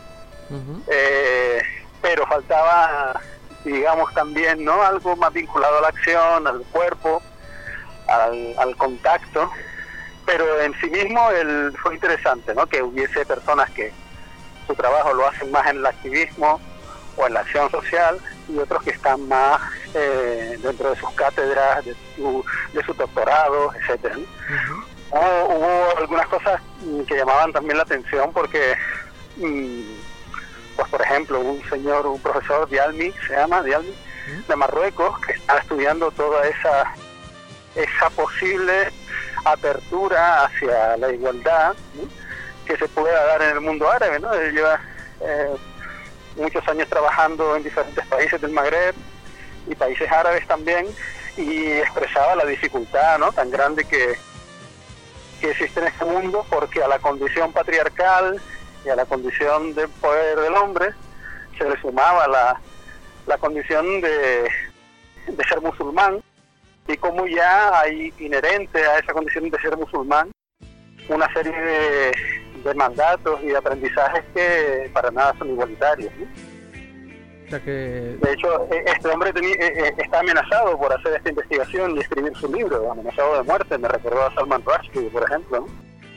Pero faltaba, digamos, también, ¿no? Algo más vinculado a la acción, al cuerpo, al contacto, pero en sí mismo fue interesante, ¿no? Que hubiese personas que su trabajo lo hacen más en el activismo o en la acción social, y otros que están más dentro de sus cátedras, de su doctorado, etcétera, ¿no? Hubo algunas cosas que llamaban también la atención porque pues por ejemplo un profesor Dialmi, de Marruecos, que está estudiando toda esa posible apertura hacia la igualdad, ¿no? Que se pueda dar en el mundo árabe, ¿no? Él lleva muchos años trabajando en diferentes países del Magreb y países árabes también, y expresaba la dificultad, ¿no? Tan grande que existe en este mundo, porque a la condición patriarcal y a la condición de poder del hombre se le sumaba la condición de ser musulmán, y como ya hay inherente a esa condición de ser musulmán una serie de mandatos y de aprendizajes que para nada son igualitarios, ¿no? O sea que... De hecho, este hombre está amenazado por hacer esta investigación y escribir su libro, amenazado de muerte. Me recordó a Salman Rushdie, por ejemplo, ¿no?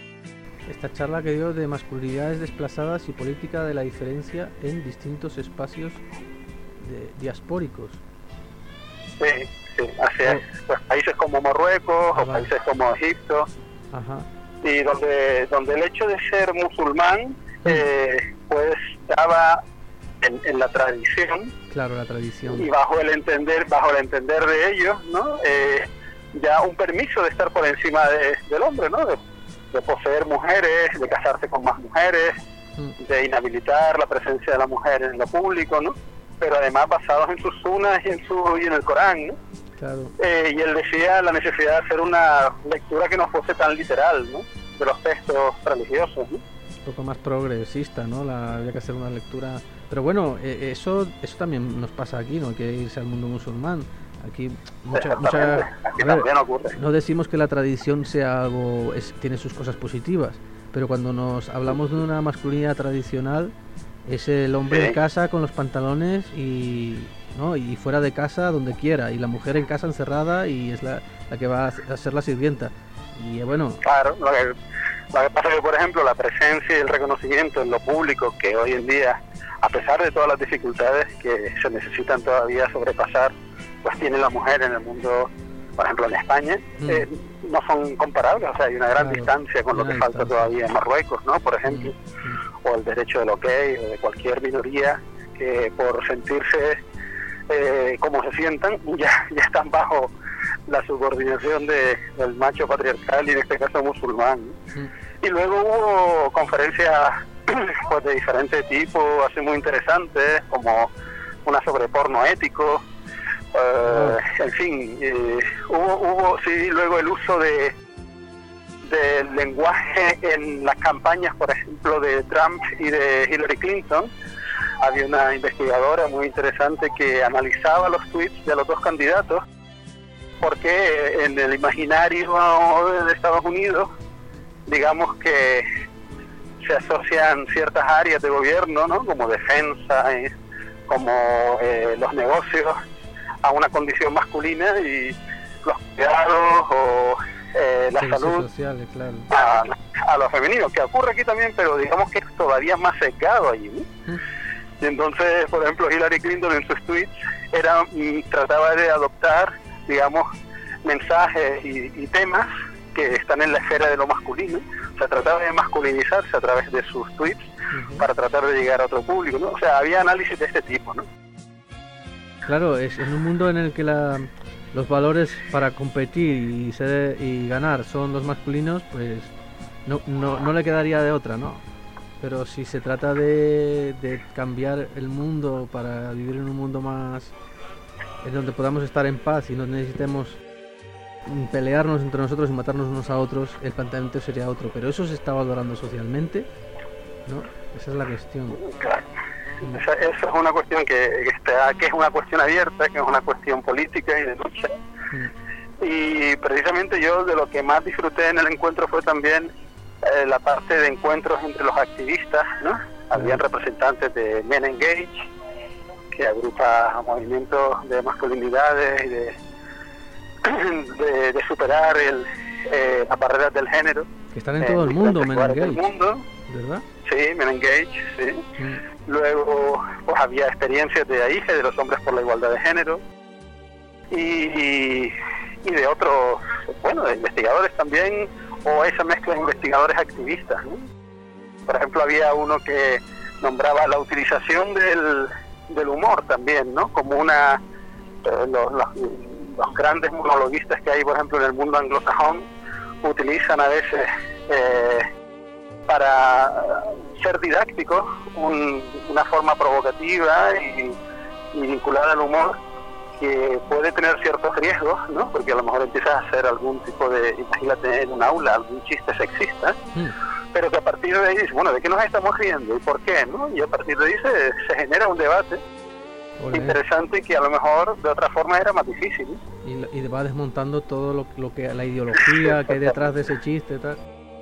Esta charla que dio de masculinidades desplazadas y política de la diferencia en distintos espacios diaspóricos. Sí, sí, así es. Pues países como Marruecos o países como Egipto, Ajá. y donde el hecho de ser musulmán pues estaba en la tradición. Claro, la tradición. Y bajo el entender de ellos, ¿no? Ya un permiso de estar por encima del hombre, ¿no? De poseer mujeres, de casarse con más mujeres, de inhabilitar la presencia de la mujer en lo público, ¿no? Pero además basados en sus sunas y en el Corán, ¿no? Claro. Y él decía la necesidad de hacer una lectura que no fuese tan literal, ¿no? De los textos religiosos, ¿no? Un poco más progresista, ¿no? Había que hacer una lectura. Pero bueno, eso también nos pasa aquí, no hay que irse al mundo musulmán. Aquí Aquí también ocurre. no decimos que la tradición sea algo, tiene sus cosas positivas, pero cuando nos hablamos de una masculinidad tradicional, es el hombre en casa con los pantalones y fuera de casa donde quiera, y la mujer en casa encerrada y es la que va a ser la sirvienta. Y bueno, claro, lo que pasa es que, por ejemplo, la presencia y el reconocimiento en lo público, que hoy en día, a pesar de todas las dificultades que se necesitan todavía sobrepasar, pues tiene la mujer en el mundo, por ejemplo en España, no son comparables. O sea, hay una gran distancia con lo que falta todavía en Marruecos, ¿no? Por ejemplo, o el derecho del gay o de cualquier minoría que por sentirse como se sientan, ya están bajo la subordinación del macho patriarcal y en este caso musulmán. Y luego hubo conferencias pues de diferente tipo, así muy interesantes, como una sobre porno ético, en fin, hubo luego el uso del lenguaje en las campañas, por ejemplo, de Trump y de Hillary Clinton. Había una investigadora muy interesante que analizaba los tweets de los dos candidatos, porque en el imaginario de Estados Unidos, digamos que se asocian ciertas áreas de gobierno, ¿no? Como defensa, como los negocios, a una condición masculina, y los cuidados o la salud sociales, claro, a lo femenino, que ocurre aquí también, pero digamos que es todavía más sesgado allí, ¿no? Y entonces, por ejemplo, Hillary Clinton en sus tweets trataba de adoptar, digamos, mensajes y temas que están en la esfera de lo masculino. O sea, trataba de masculinizarse a través de sus tweets para tratar de llegar a otro público, ¿no? O sea, había análisis de este tipo, ¿no? Claro, es en un mundo en el que los valores para competir y ganar son los masculinos, pues no le quedaría de otra, ¿no? Pero si se trata de cambiar el mundo para vivir en un mundo más en donde podamos estar en paz y no necesitemos pelearnos entre nosotros y matarnos unos a otros, el planteamiento sería otro. Pero eso se está valorando socialmente, ¿no? Esa es la cuestión. Claro. Esa es una cuestión que es una cuestión abierta, que es una cuestión política y de lucha. Y precisamente yo de lo que más disfruté en el encuentro fue también la parte de encuentros entre los activistas, ¿no? Habían representantes de Men Engage, que agrupa movimientos de masculinidades y de superar las barreras del género. Que están en todo el mundo, Men Engage. ¿Verdad? Sí, Men Engage, sí. Luego pues había experiencias de AIGE, de los hombres por la igualdad de género, y de otros, bueno, de investigadores también, o esa mezcla de investigadores activistas, ¿no? Por ejemplo, había uno que nombraba la utilización del humor también, ¿no? Como los grandes monologuistas que hay, por ejemplo, en el mundo anglosajón, utilizan a veces para ser didácticos una forma provocativa y vinculada al humor, que puede tener ciertos riesgos, ¿no? Porque a lo mejor empiezas a hacer algún tipo de, imagínate en un aula, algún chiste sexista, pero que a partir de ahí dices, bueno, ¿de qué nos estamos riendo y por qué, no? Y a partir de ahí se genera un debate interesante que a lo mejor de otra forma era más difícil, ¿no? Y va desmontando todo lo que la ideología que hay detrás de ese chiste, tal.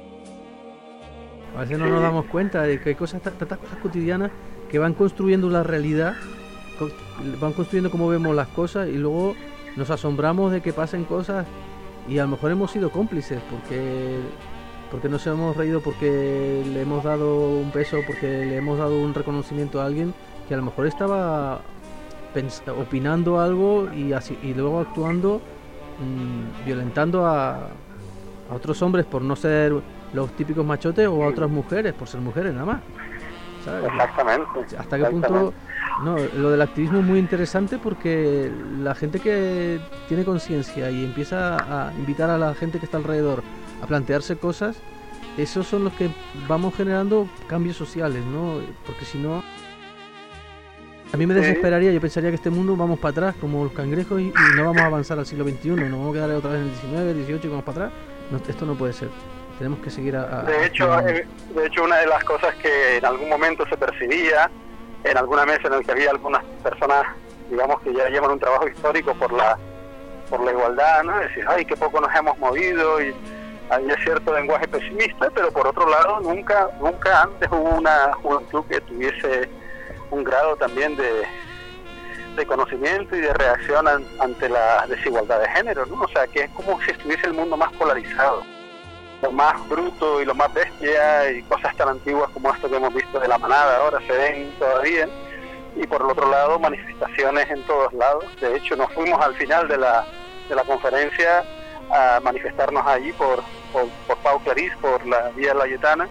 A veces no nos damos cuenta de que hay tantas cosas cotidianas que van construyendo la realidad, van construyendo cómo vemos las cosas, y luego nos asombramos de que pasen cosas y a lo mejor hemos sido cómplices porque ¿Por qué nos hemos reído porque le hemos dado un peso, porque le hemos dado un reconocimiento a alguien que a lo mejor estaba opinando algo y luego actuando, violentando a otros hombres por no ser los típicos machotes, o a otras mujeres por ser mujeres nada más, ¿sabes? Exactamente. ¿Hasta qué punto? No, lo del activismo es muy interesante porque la gente que tiene conciencia y empieza a invitar a la gente que está alrededor a plantearse cosas, esos son los que vamos generando cambios sociales, ¿no? Porque si no, a mí me desesperaría. Yo pensaría que este mundo vamos para atrás como los cangrejos y no vamos a avanzar al siglo XXI, nos vamos a quedar otra vez en el XIX, el XVIII y vamos para atrás. No, esto no puede ser. Tenemos que seguir de hecho, una de las cosas que en algún momento se percibía en alguna mesa en la que había algunas personas, digamos, que ya llevan un trabajo histórico por la igualdad, ¿no? Decir, ay, qué poco nos hemos movido, y había cierto lenguaje pesimista, pero por otro lado nunca antes hubo una juventud que tuviese un grado también de conocimiento y de reacción ante la desigualdad de género, ¿no? O sea, que es como si estuviese el mundo más polarizado, lo más bruto y lo más bestia, y cosas tan antiguas como esto que hemos visto de la manada ahora se ven todavía, y por el otro lado manifestaciones en todos lados. De hecho, nos fuimos al final de la conferencia a manifestarnos allí por Pau Clarís, por la Vía Layetana,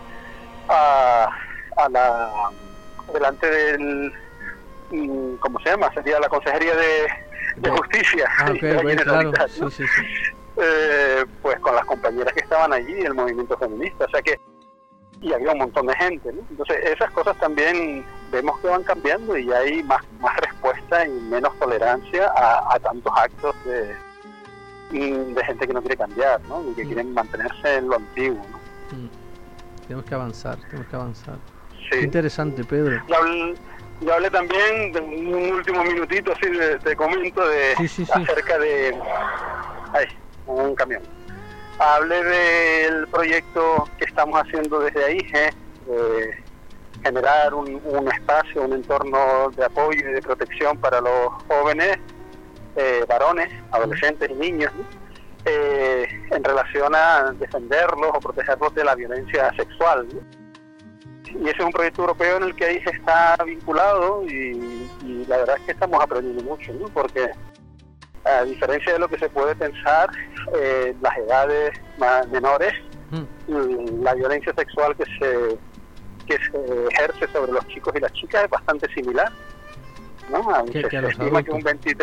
delante del, ¿cómo se llama? Sería la Consejería de Justicia. Okay, claro. Sí. Pues con las compañeras que estaban allí, el movimiento feminista, o sea que, y había un montón de gente, ¿no? Entonces esas cosas también vemos que van cambiando y hay más respuesta y menos tolerancia a tantos actos de gente que no quiere cambiar, ¿no? Y que quieren mantenerse en lo antiguo, ¿no? Tenemos que avanzar. Sí. Qué interesante, Pedro. Yo hablé también de un último minutito, así te comento acerca de... Ay, un camión. Hablé del proyecto que estamos haciendo desde AIGE, generar un espacio, un entorno de apoyo y de protección para los jóvenes, varones, adolescentes y niños, ¿no? En relación a defenderlos o protegerlos de la violencia sexual, ¿no? Y ese es un proyecto europeo en el que AIGE está vinculado y la verdad es que estamos aprendiendo mucho, ¿no? Porque a diferencia de lo que se puede pensar, las edades más menores, la violencia sexual que se ejerce sobre los chicos y las chicas es bastante similar, ¿no? Se estima que un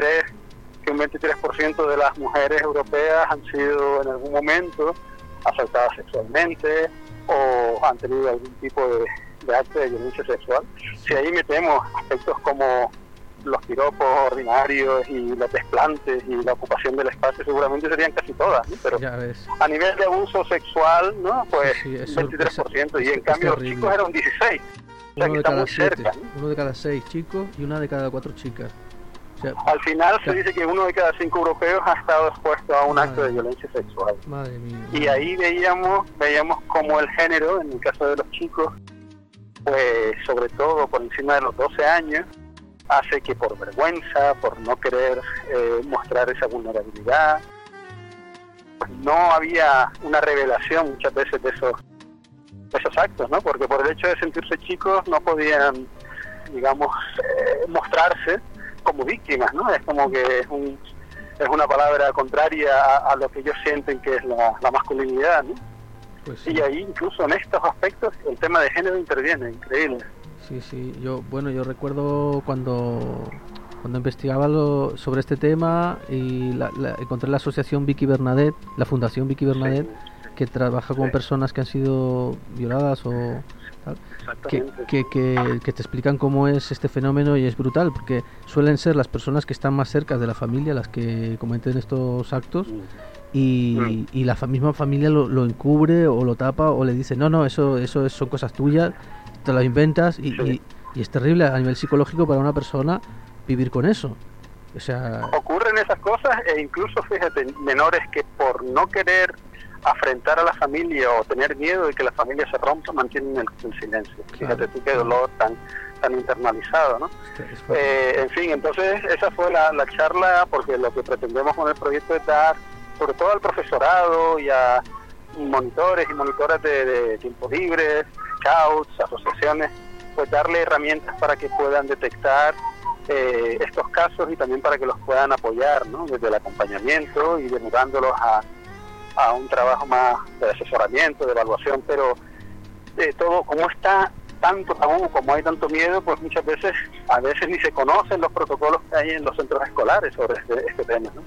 23% de las mujeres europeas han sido en algún momento asaltadas sexualmente o han tenido algún tipo de acto de violencia sexual. Si ahí metemos aspectos como los piropos ordinarios y los desplantes y la ocupación del espacio, seguramente serían casi todas, ¿no? Pero a nivel de abuso sexual, ¿no? Pues un 23%, y en cambio los chicos eran 16%. O sea, que está muy cerca, ¿no? Uno de cada 6 chicos y una de cada 4 chicas. O sea, al final se dice que 1 de cada 5 europeos ha estado expuesto a un acto de violencia sexual. Madre mía. Y ahí veíamos como el género, en el caso de los chicos, pues sobre todo por encima de los 12 años, hace que por vergüenza, por no querer mostrar esa vulnerabilidad, pues no había una revelación muchas veces de esos actos, ¿no? Porque por el hecho de sentirse chicos no podían, digamos, mostrarse como víctimas, ¿no? Es como que es una palabra contraria a lo que ellos sienten que es la masculinidad, ¿no? Pues sí. Y ahí incluso en estos aspectos el tema de género interviene, increíble. Sí, yo recuerdo cuando investigaba sobre este tema y encontré la asociación Vicky Bernadette, la fundación Vicky Bernadette, que trabaja con personas que han sido violadas o tal, que te explican cómo es este fenómeno, y es brutal porque suelen ser las personas que están más cerca de la familia las que cometen estos actos, y la misma familia lo encubre o lo tapa o le dice no, eso son cosas tuyas, te las inventas, y es terrible a nivel psicológico para una persona vivir con eso. O sea, ocurren esas cosas, e incluso fíjate, menores que por no querer afrentar a la familia o tener miedo de que la familia se rompa, mantienen el silencio. Fíjate tú qué dolor tan internalizado, ¿no? En fin, entonces esa fue la charla, porque lo que pretendemos con el proyecto es dar, sobre todo al profesorado y a monitores y monitoras de tiempo libre, scouts, asociaciones, pues darle herramientas para que puedan detectar estos casos y también para que los puedan apoyar, ¿no? Desde el acompañamiento y derivándolos a un trabajo más de asesoramiento, de evaluación, pero todo, como está tanto tabú, como hay tanto miedo, pues muchas veces, a veces ni se conocen los protocolos que hay en los centros escolares sobre este tema, ¿no?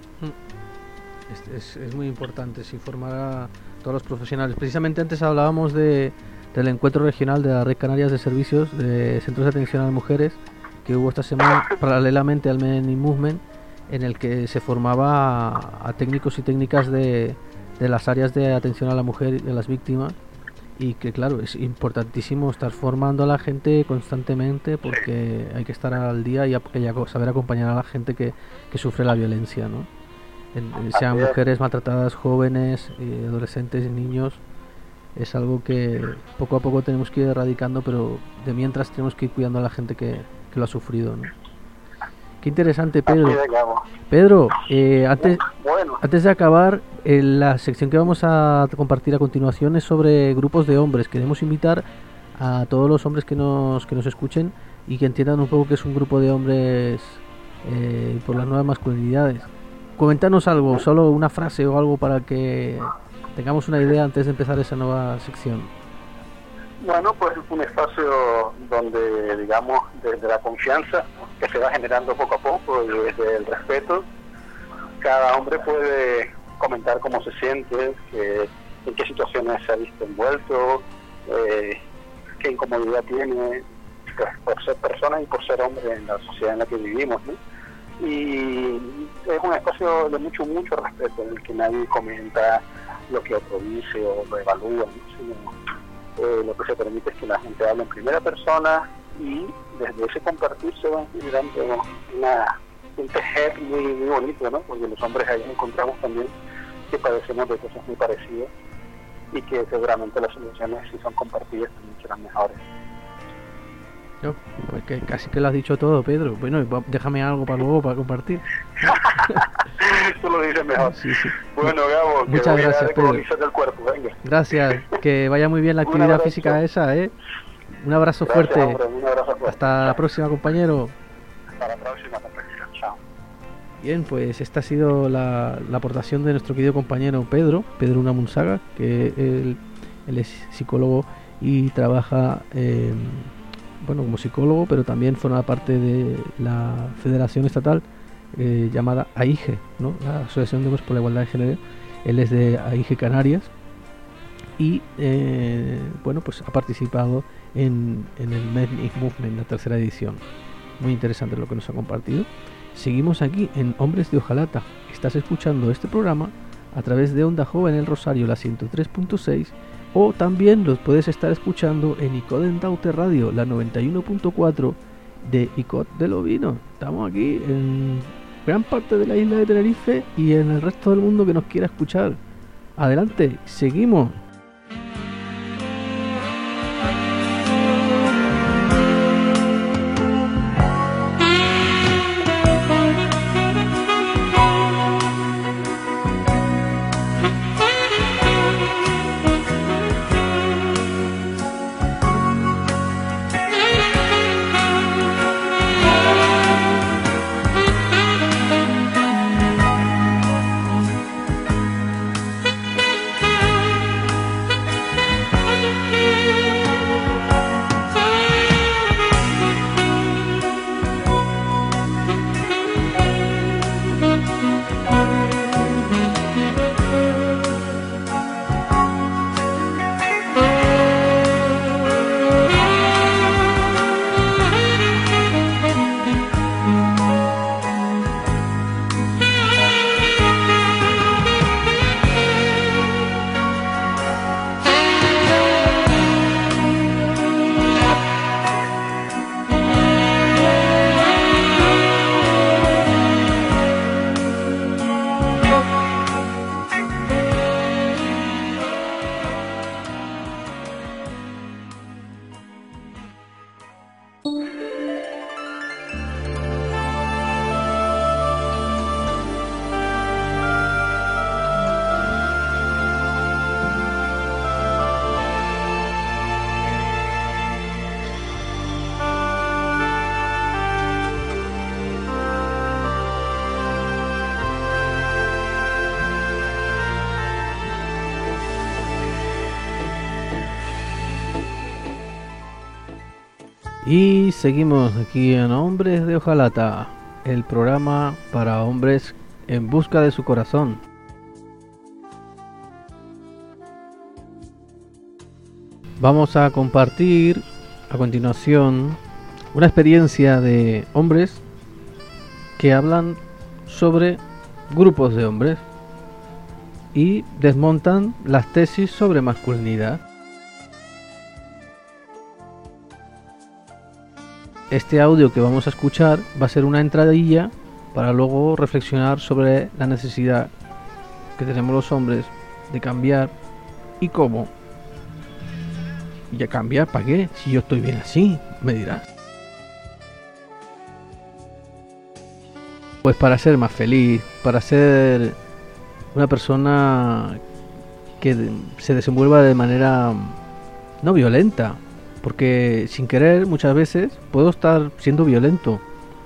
Es muy importante, se informar a todos los profesionales. Precisamente antes hablábamos del encuentro regional de la Red Canarias de Servicios de Centros de Atención a las Mujeres, que hubo esta semana paralelamente al Men in Movement, en el que se formaba a técnicos y técnicas de las áreas de atención a la mujer y a las víctimas, y que claro, es importantísimo estar formando a la gente constantemente, porque hay que estar al día y saber acompañar a la gente que sufre la violencia, ¿no? Sean mujeres maltratadas, jóvenes, adolescentes y niños. Es algo que poco a poco tenemos que ir erradicando, pero de mientras tenemos que ir cuidando a la gente que lo ha sufrido, ¿no? Qué interesante, Pedro. Pedro, antes de acabar, la sección que vamos a compartir a continuación es sobre grupos de hombres. Queremos invitar a todos los hombres que nos escuchen y que entiendan un poco qué es un grupo de hombres por las nuevas masculinidades. Coméntanos algo, solo una frase o algo para que tengamos una idea antes de empezar esa nueva sección. Bueno, pues es un espacio donde, digamos, desde la confianza que se va generando poco a poco y desde el respeto, cada hombre puede comentar cómo se siente, en qué situaciones se ha visto envuelto, qué incomodidad tiene, pues, por ser persona y por ser hombre en la sociedad en la que vivimos, ¿no? Y es un espacio de mucho respeto, en el que nadie comenta lo que otro dice o lo evalúa, ¿no? Sino, lo que se permite es que la gente hable en primera persona y desde ese compartir se va generando un tejer muy bonito, ¿no? Porque los hombres ahí encontramos también que padecemos de cosas muy parecidas y que seguramente las soluciones, si son compartidas, también serán mejores. Pues que casi que lo has dicho todo, Pedro. Bueno, déjame algo para luego para compartir. Tú lo dices mejor. Sí. Bueno, Gabo, muchas gracias, Pedro. Del cuerpo. Venga. Gracias, que vaya muy bien la actividad física esa, ¿eh? Un abrazo fuerte. Hombre, un abrazo fuerte. Hasta la próxima, compañero. Hasta la próxima, compañero. Chao. Bien, pues esta ha sido la aportación de nuestro querido compañero Pedro Unamunzaga, que él es psicólogo y trabaja como psicólogo, pero también forma parte de la Federación Estatal llamada AIGE, ¿no? La Asociación de Hombres por la Igualdad de Género. Él es de AIGE Canarias y pues ha participado en el Men in Movement, la tercera edición. Muy interesante lo que nos ha compartido. Seguimos aquí en Hombres de Hojalata. Estás escuchando este programa a través de Onda Joven El Rosario, la 103.6, o también los puedes estar escuchando en ICOT en Daute Radio, la 91.4 de ICOT de Lobino. Estamos aquí en gran parte de la isla de Tenerife y en el resto del mundo que nos quiera escuchar. Adelante, seguimos. Y seguimos aquí en Hombres de Hojalata, el programa para hombres en busca de su corazón. Vamos a compartir a continuación una experiencia de hombres que hablan sobre grupos de hombres y desmontan las tesis sobre masculinidad. Este audio que vamos a escuchar va a ser una entradilla para luego reflexionar sobre la necesidad que tenemos los hombres de cambiar y cómo. ¿Y a cambiar para qué? Si yo estoy bien así, me dirás. Pues para ser más feliz, para ser una persona que se desenvuelva de manera no violenta. Porque sin querer muchas veces puedo estar siendo violento,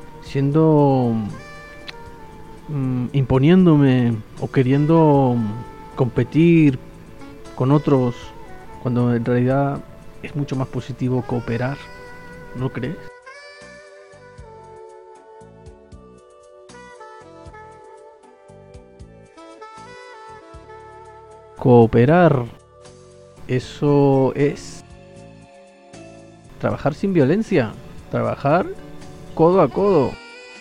imponiéndome o queriendo competir con otros, cuando en realidad es mucho más positivo cooperar, ¿no crees? Cooperar, eso es trabajar sin violencia, trabajar codo a codo.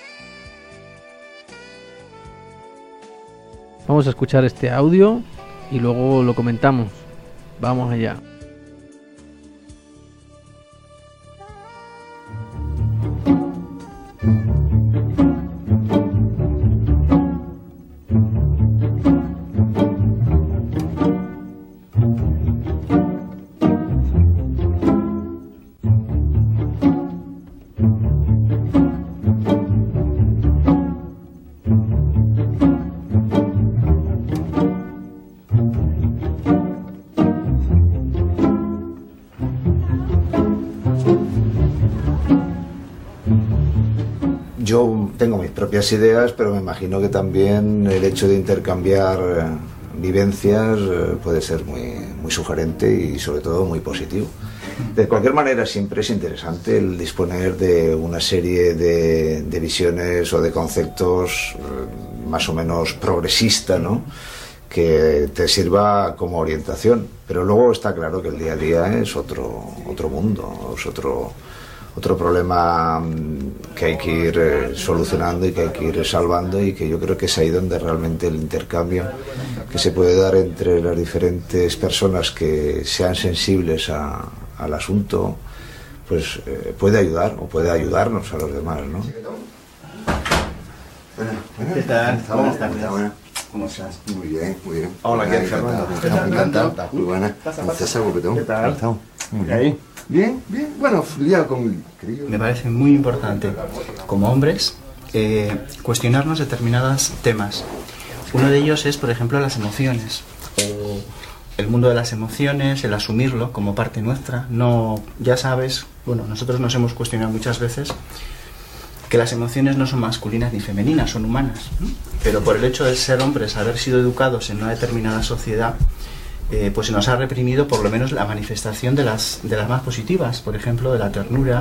Vamos a escuchar este audio y luego lo comentamos. Vamos allá. Yo tengo mis propias ideas, pero me imagino que también el hecho de intercambiar vivencias puede ser muy sugerente y sobre todo muy positivo. De cualquier manera, siempre es interesante el disponer de una serie de visiones o de conceptos más o menos progresistas, ¿no?, que te sirva como orientación. Pero luego está claro que el día a día es otro mundo, es otro problema que hay que ir solucionando y que hay que ir salvando, y que yo creo que es ahí donde realmente el intercambio que se puede dar entre las diferentes personas que sean sensibles al asunto, pues puede ayudar o puede ayudarnos a los demás, ¿no? ¿Qué tal? Buenas tardes. ¿Cómo estás? Muy bien, muy bien. Hola, ¿qué tal, Fernando? Encantado. Muy buena. César Bopetón. ¿Qué tal? Muy bien. Bien, bien. Bueno, liado con el crío. Me parece muy importante, como hombres, cuestionarnos determinados temas. Uno de ellos es, por ejemplo, las emociones. O el mundo de las emociones, el asumirlo como parte nuestra. No, ya sabes, bueno, nosotros nos hemos cuestionado muchas veces que las emociones no son masculinas ni femeninas, son humanas, ¿no? Pero por el hecho de ser hombres, haber sido educados en una determinada sociedad, pues se nos ha reprimido por lo menos la manifestación de las más positivas, por ejemplo, de la ternura.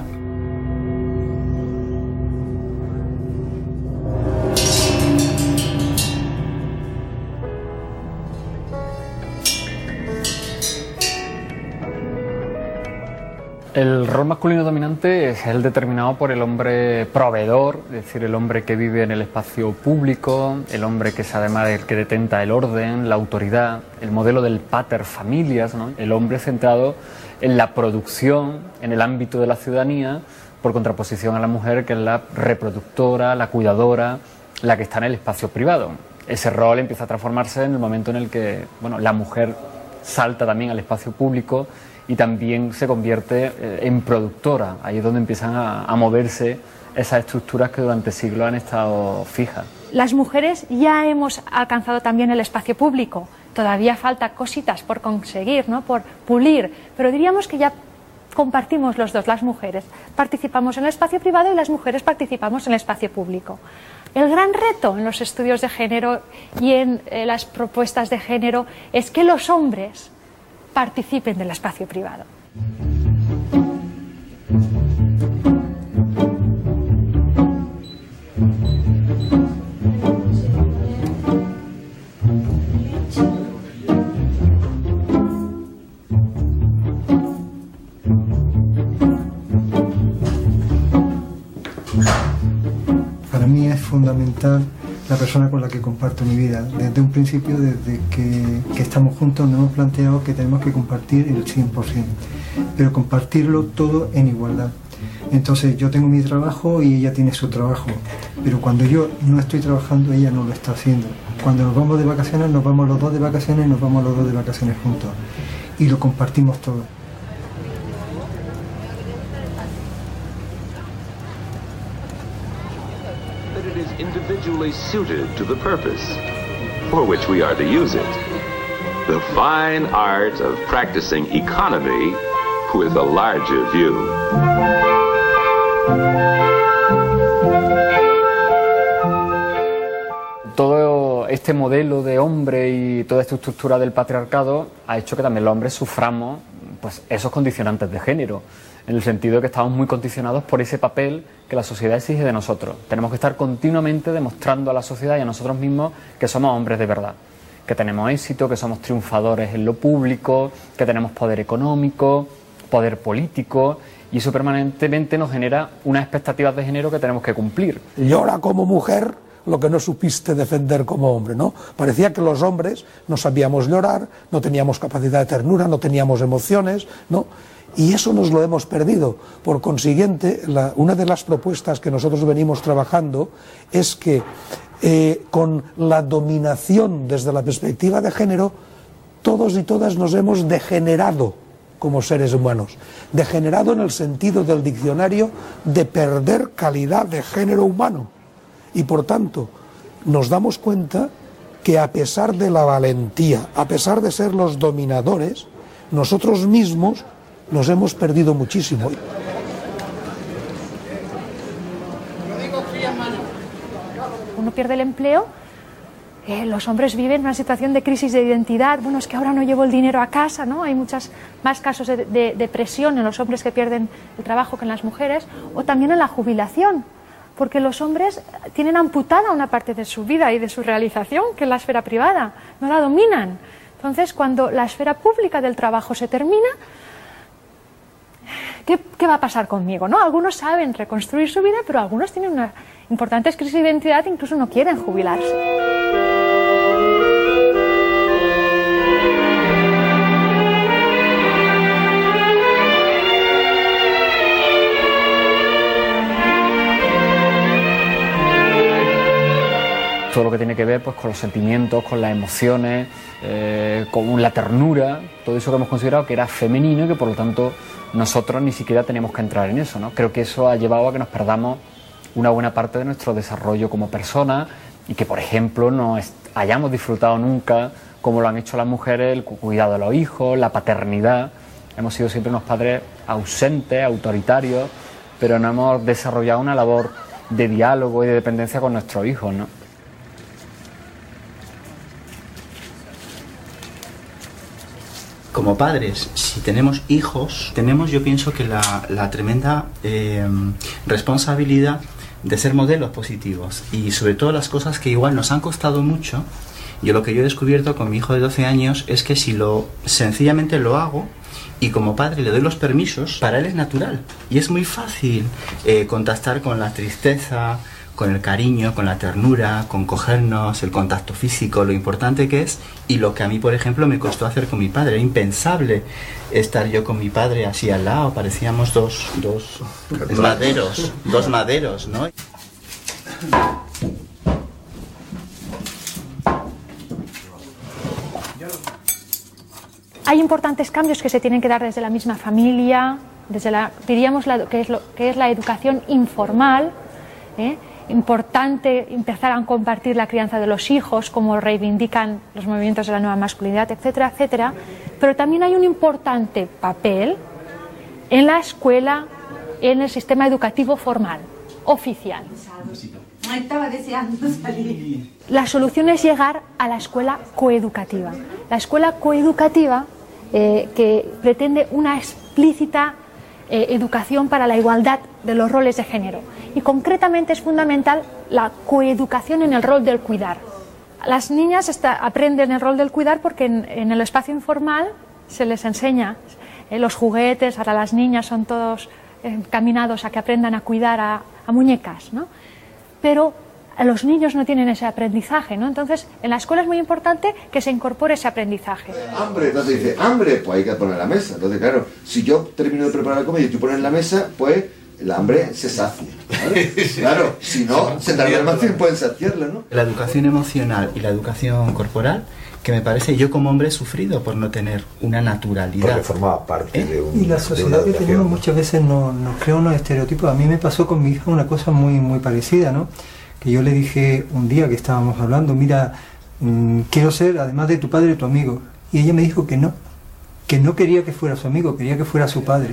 El rol masculino dominante es el determinado por el hombre proveedor, es decir, el hombre que vive en el espacio público, el hombre que es además el que detenta el orden, la autoridad, el modelo del pater familias, ¿no? El hombre centrado en la producción, en el ámbito de la ciudadanía, por contraposición a la mujer, que es la reproductora, la cuidadora, la que está en el espacio privado. Ese rol empieza a transformarse en el momento en el que, bueno, la mujer salta también al espacio público y también se convierte en productora. Ahí es donde empiezan a moverse esas estructuras que durante siglos han estado fijas. Las mujeres ya hemos alcanzado también el espacio público. Todavía falta cositas por conseguir, ¿no?, por pulir, pero diríamos que ya compartimos los dos. Las mujeres participamos en el espacio privado y las mujeres participamos en el espacio público. El gran reto en los estudios de género y en las propuestas de género es que los hombres participen del espacio privado. Para mí es fundamental la persona con la que comparto mi vida. Desde un principio, desde que estamos juntos, nos hemos planteado que tenemos que compartir el 100%, pero compartirlo todo en igualdad. Entonces yo tengo mi trabajo y ella tiene su trabajo, pero cuando yo no estoy trabajando, ella no lo está haciendo. Cuando nos vamos de vacaciones, nos vamos los dos de vacaciones y nos vamos los dos de vacaciones juntos. Y lo compartimos todo. Individually suited to the purpose for which we are to use it. The fine art of practicing economy with a larger view. Todo este modelo de hombre y toda esta estructura del patriarcado ha hecho que también los hombres suframos pues, esos condicionantes de género, en el sentido de que estamos muy condicionados por ese papel que la sociedad exige de nosotros. Tenemos que estar continuamente demostrando a la sociedad y a nosotros mismos que somos hombres de verdad, que tenemos éxito, que somos triunfadores en lo público, que tenemos poder económico, poder político, y eso permanentemente nos genera unas expectativas de género que tenemos que cumplir. Llora como mujer lo que no supiste defender como hombre, ¿no? Parecía que los hombres no sabíamos llorar, no teníamos capacidad de ternura, no teníamos emociones, ¿no? Y eso nos lo hemos perdido. Por consiguiente, una de las propuestas que nosotros venimos trabajando es que con la dominación desde la perspectiva de género, todos y todas nos hemos degenerado como seres humanos. Degenerado en el sentido del diccionario de perder calidad de género humano. Y por tanto, nos damos cuenta que a pesar de la valentía, a pesar de ser los dominadores, nosotros mismos nos hemos perdido muchísimo. Uno pierde el empleo, los hombres viven una situación de crisis de identidad. Bueno, es que ahora no llevo el dinero a casa, ¿no? Hay muchos más casos de depresión en los hombres que pierden el trabajo que en las mujeres, o también en la jubilación, porque los hombres tienen amputada una parte de su vida y de su realización, que es la esfera privada, no la dominan. Entonces, cuando la esfera pública del trabajo se termina, ¿qué va a pasar conmigo? ¿No? Algunos saben reconstruir su vida, pero algunos tienen una importantes crisis de identidad e incluso no quieren jubilarse. Todo lo que tiene que ver pues, con los sentimientos, con las emociones, con la ternura, todo eso que hemos considerado que era femenino y que por lo tanto nosotros ni siquiera teníamos que entrar en eso, ¿no? Creo que eso ha llevado a que nos perdamos una buena parte de nuestro desarrollo como personas y que, por ejemplo, no hayamos disfrutado nunca, como lo han hecho las mujeres, el cuidado de los hijos, la paternidad. Hemos sido siempre unos padres ausentes, autoritarios, pero no hemos desarrollado una labor de diálogo y de dependencia con nuestros hijos, ¿no? Como padres, si tenemos hijos, tenemos, yo pienso que la tremenda responsabilidad de ser modelos positivos y sobre todo las cosas que igual nos han costado mucho. Yo lo que yo he descubierto con mi hijo de 12 años es que si sencillamente lo hago y como padre le doy los permisos, para él es natural y es muy fácil contactar con la tristeza, con el cariño, con la ternura, con cogernos, el contacto físico, lo importante que es, y lo que a mí, por ejemplo, me costó hacer con mi padre. Era impensable estar yo con mi padre así al lado, parecíamos dos maderos, ¿no? Hay importantes cambios que se tienen que dar desde la misma familia, desde que es la educación informal, Importante empezar a compartir la crianza de los hijos, como reivindican los movimientos de la nueva masculinidad, etcétera, etcétera. Pero también hay un importante papel en la escuela, en el sistema educativo formal, oficial. Estaba deseando salir. La solución es llegar a la escuela coeducativa. La escuela coeducativa que pretende una explícita educación para la igualdad de los roles de género. Y concretamente es fundamental la coeducación en el rol del cuidar. Las niñas aprenden el rol del cuidar porque en el espacio informal se les enseña los juguetes. Ahora las niñas son todos encaminados a que aprendan a cuidar a muñecas, ¿no? Pero los niños no tienen ese aprendizaje, ¿no? Entonces, en la escuela es muy importante que se incorpore ese aprendizaje. Hambre, entonces dice, hambre, pues hay que poner en la mesa. Entonces, claro, si yo termino de preparar la comida y tú pones en la mesa, pues el hambre se sacia, ¿vale? Claro, si no, se tarda más tiempo en saciarla, ¿no? La educación emocional y la educación corporal, que me parece, yo como hombre he sufrido por no tener una naturalidad. Porque formaba parte de un... Y la sociedad que tenemos muchas veces nos crea unos estereotipos. A mí me pasó con mi hija una cosa muy parecida, ¿no? Que yo le dije un día que estábamos hablando, mira, quiero ser, además de tu padre, tu amigo. Y ella me dijo que no quería que fuera su amigo, quería que fuera su padre.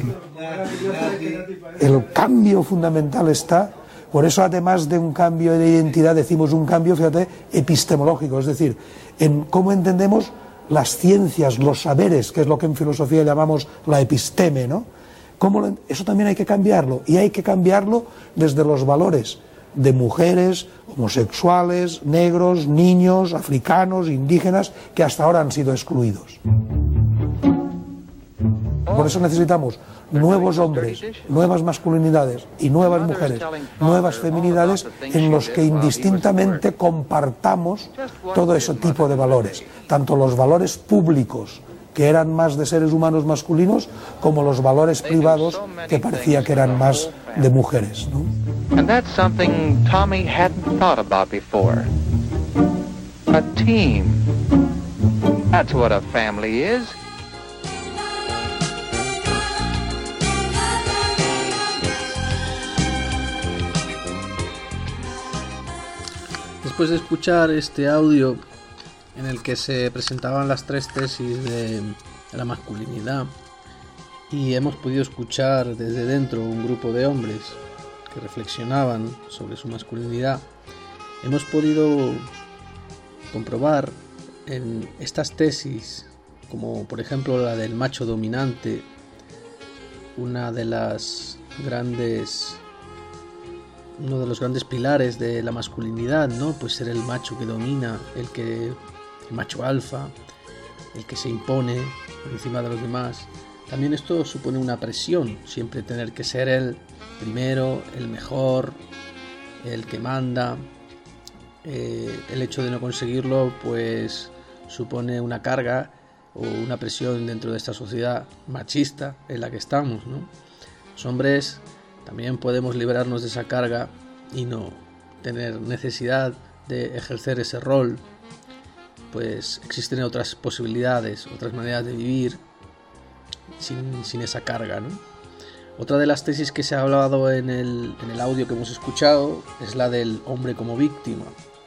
El cambio fundamental está, por eso además de un cambio de identidad, decimos un cambio, fíjate, epistemológico, es decir, en cómo entendemos las ciencias, los saberes, que es lo que en filosofía llamamos la episteme, ¿no? Eso también hay que cambiarlo, y hay que cambiarlo desde los valores de mujeres, homosexuales, negros, niños, africanos, indígenas, que hasta ahora han sido excluidos. Por eso necesitamos nuevos hombres, nuevas masculinidades y nuevas mujeres, nuevas feminidades en los que indistintamente compartamos todo ese tipo de valores, tanto los valores públicos, que eran más de seres humanos masculinos, como los valores privados, que parecía que eran más de mujeres, ¿no? And that's something Tommy hadn't thought about before. A team. That's what a family is. Después de escuchar este audio en el que se presentaban las 3 tesis de la masculinidad, y hemos podido escuchar desde dentro un grupo de hombres que reflexionaban sobre su masculinidad, hemos podido comprobar en estas tesis, como por ejemplo la del macho dominante, uno de los grandes pilares de la masculinidad, ¿no? Pues ser el macho que domina, el macho alfa, el que se impone por encima de los demás. También esto supone una presión, siempre tener que ser el primero, el mejor, el que manda. El hecho de no conseguirlo pues supone una carga o una presión dentro de esta sociedad machista en la que estamos, ¿no? Los hombres también podemos liberarnos de esa carga y no tener necesidad de ejercer ese rol, pues existen otras posibilidades, otras maneras de vivir sin esa carga, ¿no? Otra de las tesis que se ha hablado en el audio que hemos escuchado es la del hombre como víctima.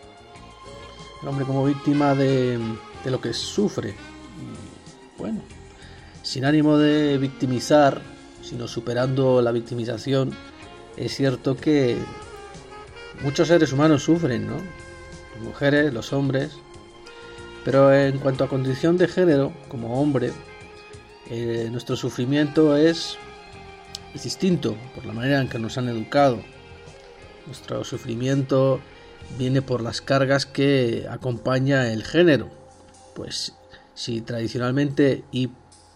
El hombre como víctima de lo que sufre. Y, bueno, sin ánimo de victimizar, sino superando la victimización, es cierto que muchos seres humanos sufren, ¿no? Las mujeres, los hombres. Pero en cuanto a condición de género, como hombre, nuestro sufrimiento es distinto por la manera en que nos han educado. Nuestro sufrimiento viene por las cargas que acompaña el género. Pues si tradicionalmente y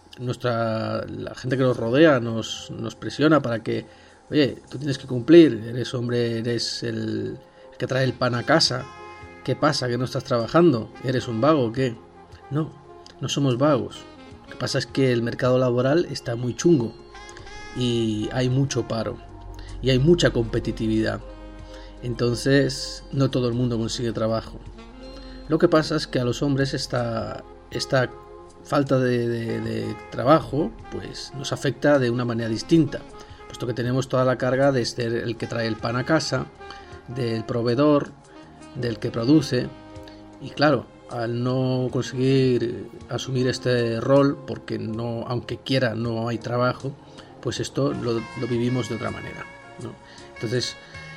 la gente que nos rodea nos presiona para que, oye, tú tienes que cumplir, eres hombre, eres el que trae el pan a casa, ¿qué pasa? ¿Que no estás trabajando? ¿Eres un vago o qué? No somos vagos. Lo que pasa es que el mercado laboral está muy chungo y hay mucho paro y hay mucha competitividad. Entonces no todo el mundo consigue trabajo. Lo que pasa es que a los hombres esta falta de trabajo pues nos afecta de una manera distinta, puesto que tenemos toda la carga de ser el que trae el pan a casa, del proveedor, del que produce. Y claro, al no conseguir asumir este rol, porque no, aunque quiera, no hay trabajo, pues esto lo vivimos de otra manera, ¿no? Entonces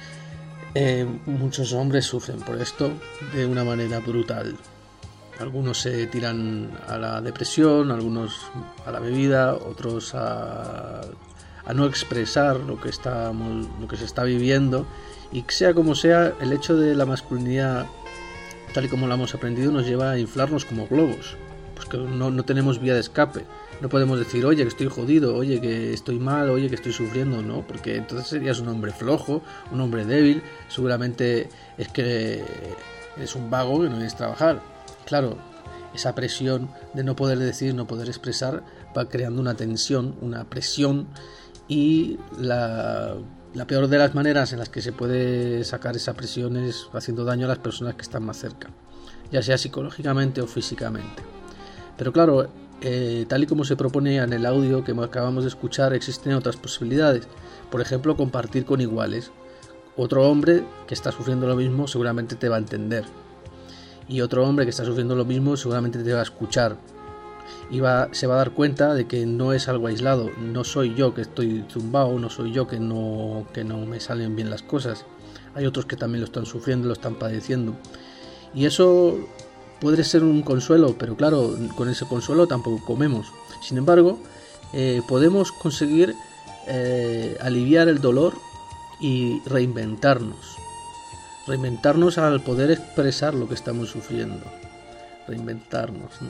muchos hombres sufren por esto de una manera brutal. Algunos se tiran a la depresión, algunos a la bebida, otros a no expresar lo que se está viviendo, y sea como sea, el hecho de la masculinidad tal y como la hemos aprendido nos lleva a inflarnos como globos, pues que no tenemos vía de escape. No podemos decir, oye, que estoy jodido, oye, que estoy mal, oye, que estoy sufriendo, no, porque entonces serías un hombre flojo, un hombre débil, seguramente es que eres un vago que no quieres trabajar. Claro, esa presión de no poder decir, no poder expresar, va creando una tensión, una presión, y la peor de las maneras en las que se puede sacar esa presión es haciendo daño a las personas que están más cerca, ya sea psicológicamente o físicamente. Pero claro, tal y como se propone en el audio que acabamos de escuchar, existen otras posibilidades. Por ejemplo, compartir con iguales. Otro hombre que está sufriendo lo mismo seguramente te va a entender, y otro hombre que está sufriendo lo mismo seguramente te va a escuchar, y se va a dar cuenta de que no es algo aislado. No soy yo que estoy zumbado, no soy yo que no me salen bien las cosas. Hay otros que también lo están sufriendo, lo están padeciendo, y eso puede ser un consuelo, pero claro, con ese consuelo tampoco comemos. Sin embargo, podemos conseguir aliviar el dolor y reinventarnos al poder expresar lo que estamos sufriendo. Reinventarnos, ¿no?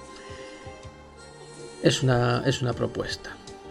Es una propuesta.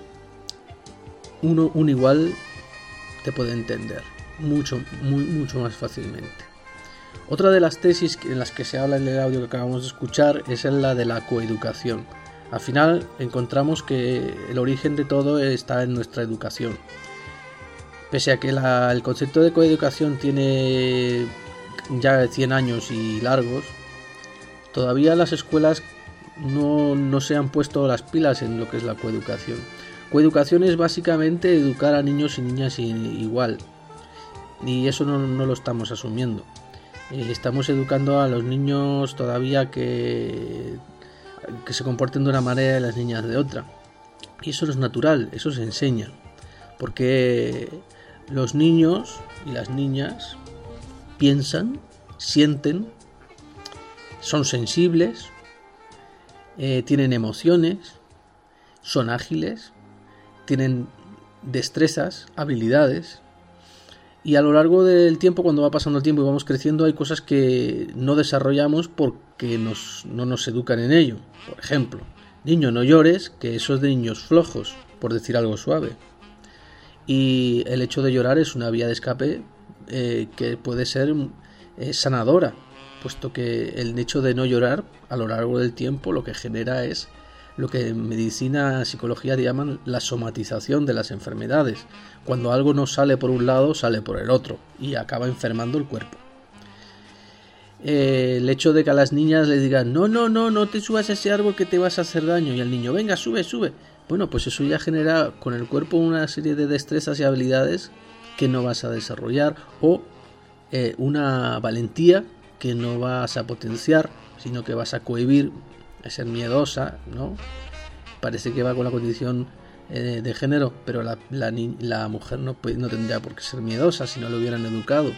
Un igual te puede entender mucho más fácilmente. Otra de las tesis en las que se habla en el audio que acabamos de escuchar es la de la coeducación. Al final encontramos que el origen de todo está en nuestra educación. Pese a que el concepto de coeducación tiene ya 100 años y largos, todavía las escuelas no se han puesto las pilas en lo que es la coeducación. Coeducación es básicamente educar a niños y niñas igual, y eso no lo estamos asumiendo. Estamos educando a los niños todavía que se comporten de una manera y las niñas de otra, y eso no es natural, eso se enseña, porque los niños y las niñas piensan, sienten, son sensibles, tienen emociones, son ágiles, tienen destrezas, habilidades. Y a lo largo del tiempo, cuando va pasando el tiempo y vamos creciendo, hay cosas que no desarrollamos porque no nos educan en ello. Por ejemplo, niño, no llores, que eso es de niños flojos, por decir algo suave. Y el hecho de llorar es una vía de escape que puede ser sanadora, puesto que el hecho de no llorar a lo largo del tiempo lo que genera es lo que en medicina, psicología llaman la somatización de las enfermedades. Cuando algo no sale por un lado, sale por el otro y acaba enfermando el cuerpo. El hecho de que a las niñas les digan no te subas a ese árbol que te vas a hacer daño, y al niño venga, sube, bueno, pues eso ya genera con el cuerpo una serie de destrezas y habilidades que no vas a desarrollar, o una valentía que no vas a potenciar, sino que vas a cohibir, a ser miedosa, ¿no? Parece que va con la condición de género, pero la mujer no tendría por qué ser miedosa si no lo hubieran educado.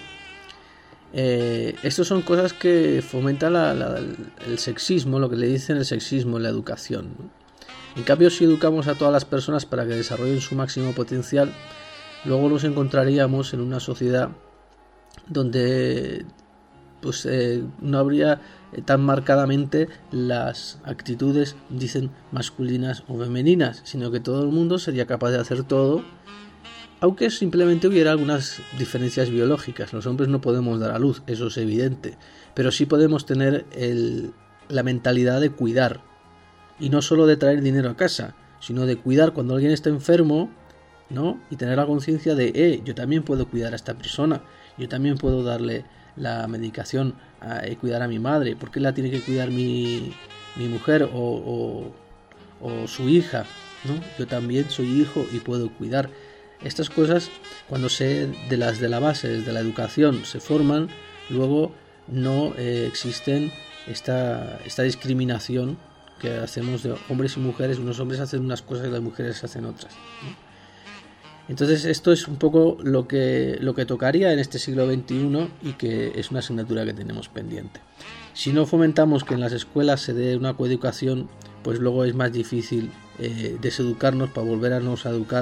Estas son cosas que fomentan el sexismo, lo que le dicen el sexismo en la educación, ¿no? En cambio, si educamos a todas las personas para que desarrollen su máximo potencial, luego nos encontraríamos en una sociedad donde no habría tan marcadamente las actitudes, dicen, masculinas o femeninas, sino que todo el mundo sería capaz de hacer todo, aunque simplemente hubiera algunas diferencias biológicas. Los hombres no podemos dar a luz, eso es evidente, pero sí podemos tener la mentalidad de cuidar, y no solo de traer dinero a casa, sino de cuidar cuando alguien está enfermo, ¿no? Y tener la conciencia de, yo también puedo cuidar a esta persona, yo también puedo darle la medicación, cuidar a mi madre, ¿por qué la tiene que cuidar mi mujer o su hija, ¿no? Yo también soy hijo y puedo cuidar. Estas cosas, cuando de la base, desde la educación, se forman, luego no existen esta discriminación que hacemos de hombres y mujeres. Unos hombres hacen unas cosas y las mujeres hacen otras, ¿no? Entonces esto es un poco lo que tocaría en este siglo XXI, y que es una asignatura que tenemos pendiente. Si no fomentamos que en las escuelas se dé una coeducación, pues luego es más difícil deseducarnos para volvernos a educar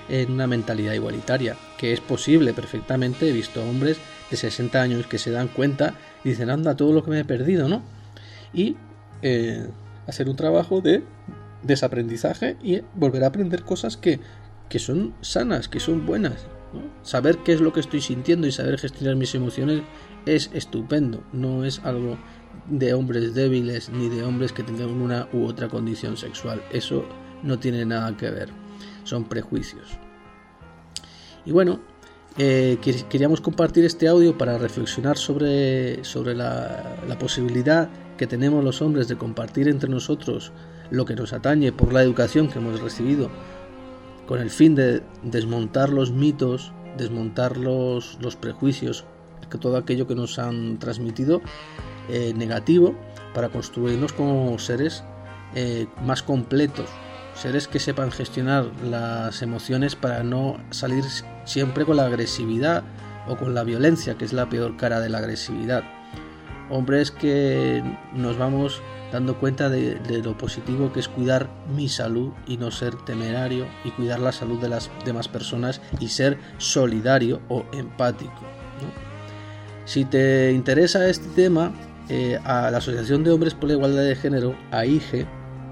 en una mentalidad igualitaria, que es posible perfectamente. He visto hombres de 60 años que se dan cuenta y dicen, anda, todo lo que me he perdido, ¿no? Y hacer un trabajo de desaprendizaje y volver a aprender cosas que son sanas, que son buenas, ¿no? Saber qué es lo que estoy sintiendo y saber gestionar mis emociones es estupendo, no es algo de hombres débiles ni de hombres que tengan una u otra condición sexual. Eso no tiene nada que ver, son prejuicios. Y bueno, queríamos compartir este audio para reflexionar sobre la posibilidad que tenemos los hombres de compartir entre nosotros lo que nos atañe por la educación que hemos recibido, con el fin de desmontar los mitos, desmontar los prejuicios, todo aquello que nos han transmitido negativo, para construirnos como seres más completos, seres que sepan gestionar las emociones para no salir siempre con la agresividad o con la violencia, que es la peor cara de la agresividad. Hombres que nos vamos dando cuenta de lo positivo que es cuidar mi salud y no ser temerario, y cuidar la salud de las demás personas y ser solidario o empático, ¿no? Si te interesa este tema, a la Asociación de Hombres por la Igualdad de Género, AHIGE,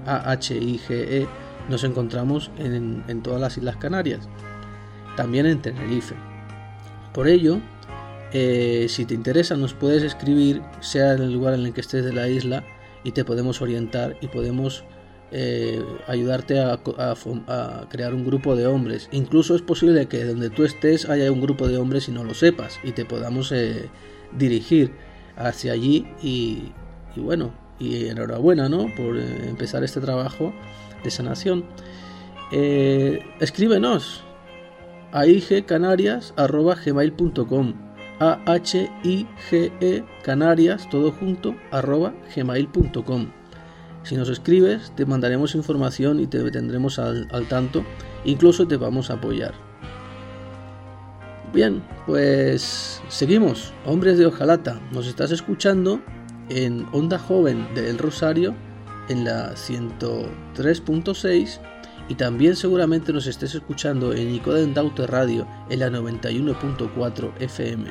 nos encontramos en todas las Islas Canarias, también en Tenerife. Por ello, si te interesa, nos puedes escribir, sea en el lugar en el que estés de la isla, y te podemos orientar y podemos ayudarte a crear un grupo de hombres. Incluso es posible que donde tú estés haya un grupo de hombres y no lo sepas, y te podamos dirigir hacia allí. Y bueno, y enhorabuena, ¿no?, por empezar este trabajo de sanación. Escríbenos a aigecanarias@gmail.com, AHIGE-Canarias, todo junto, @gmail.com. Si nos escribes, te mandaremos información y te tendremos al tanto, incluso te vamos a apoyar. Bien, pues seguimos. Hombres de Hojalata, nos estás escuchando en Onda Joven de El Rosario, en la 103.6, y también seguramente nos estés escuchando en Icoden Daute Radio, en la 91.4 FM.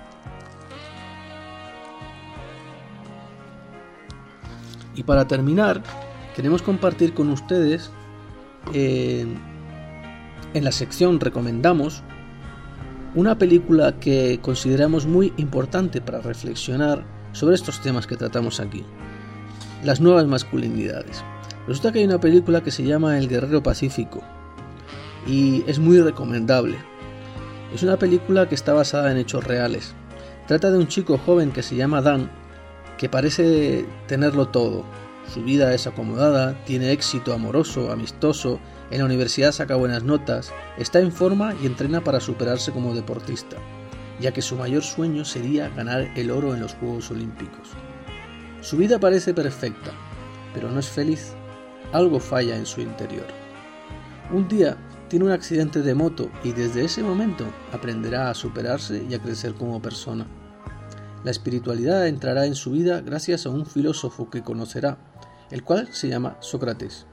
Y para terminar, queremos compartir con ustedes en la sección Recomendamos una película que consideramos muy importante para reflexionar sobre estos temas que tratamos aquí: las nuevas masculinidades. Resulta que hay una película que se llama El Guerrero Pacífico y es muy recomendable. Es una película que está basada en hechos reales. Trata de un chico joven que se llama Dan, que parece tenerlo todo. Su vida es acomodada, tiene éxito amoroso, amistoso, en la universidad saca buenas notas, está en forma y entrena para superarse como deportista, ya que su mayor sueño sería ganar el oro en los Juegos Olímpicos. Su vida parece perfecta, pero no es feliz. Algo falla en su interior. Un día tiene un accidente de moto y desde ese momento aprenderá a superarse y a crecer como persona. La espiritualidad entrará en su vida gracias a un filósofo que conocerá, el cual se llama Sócrates.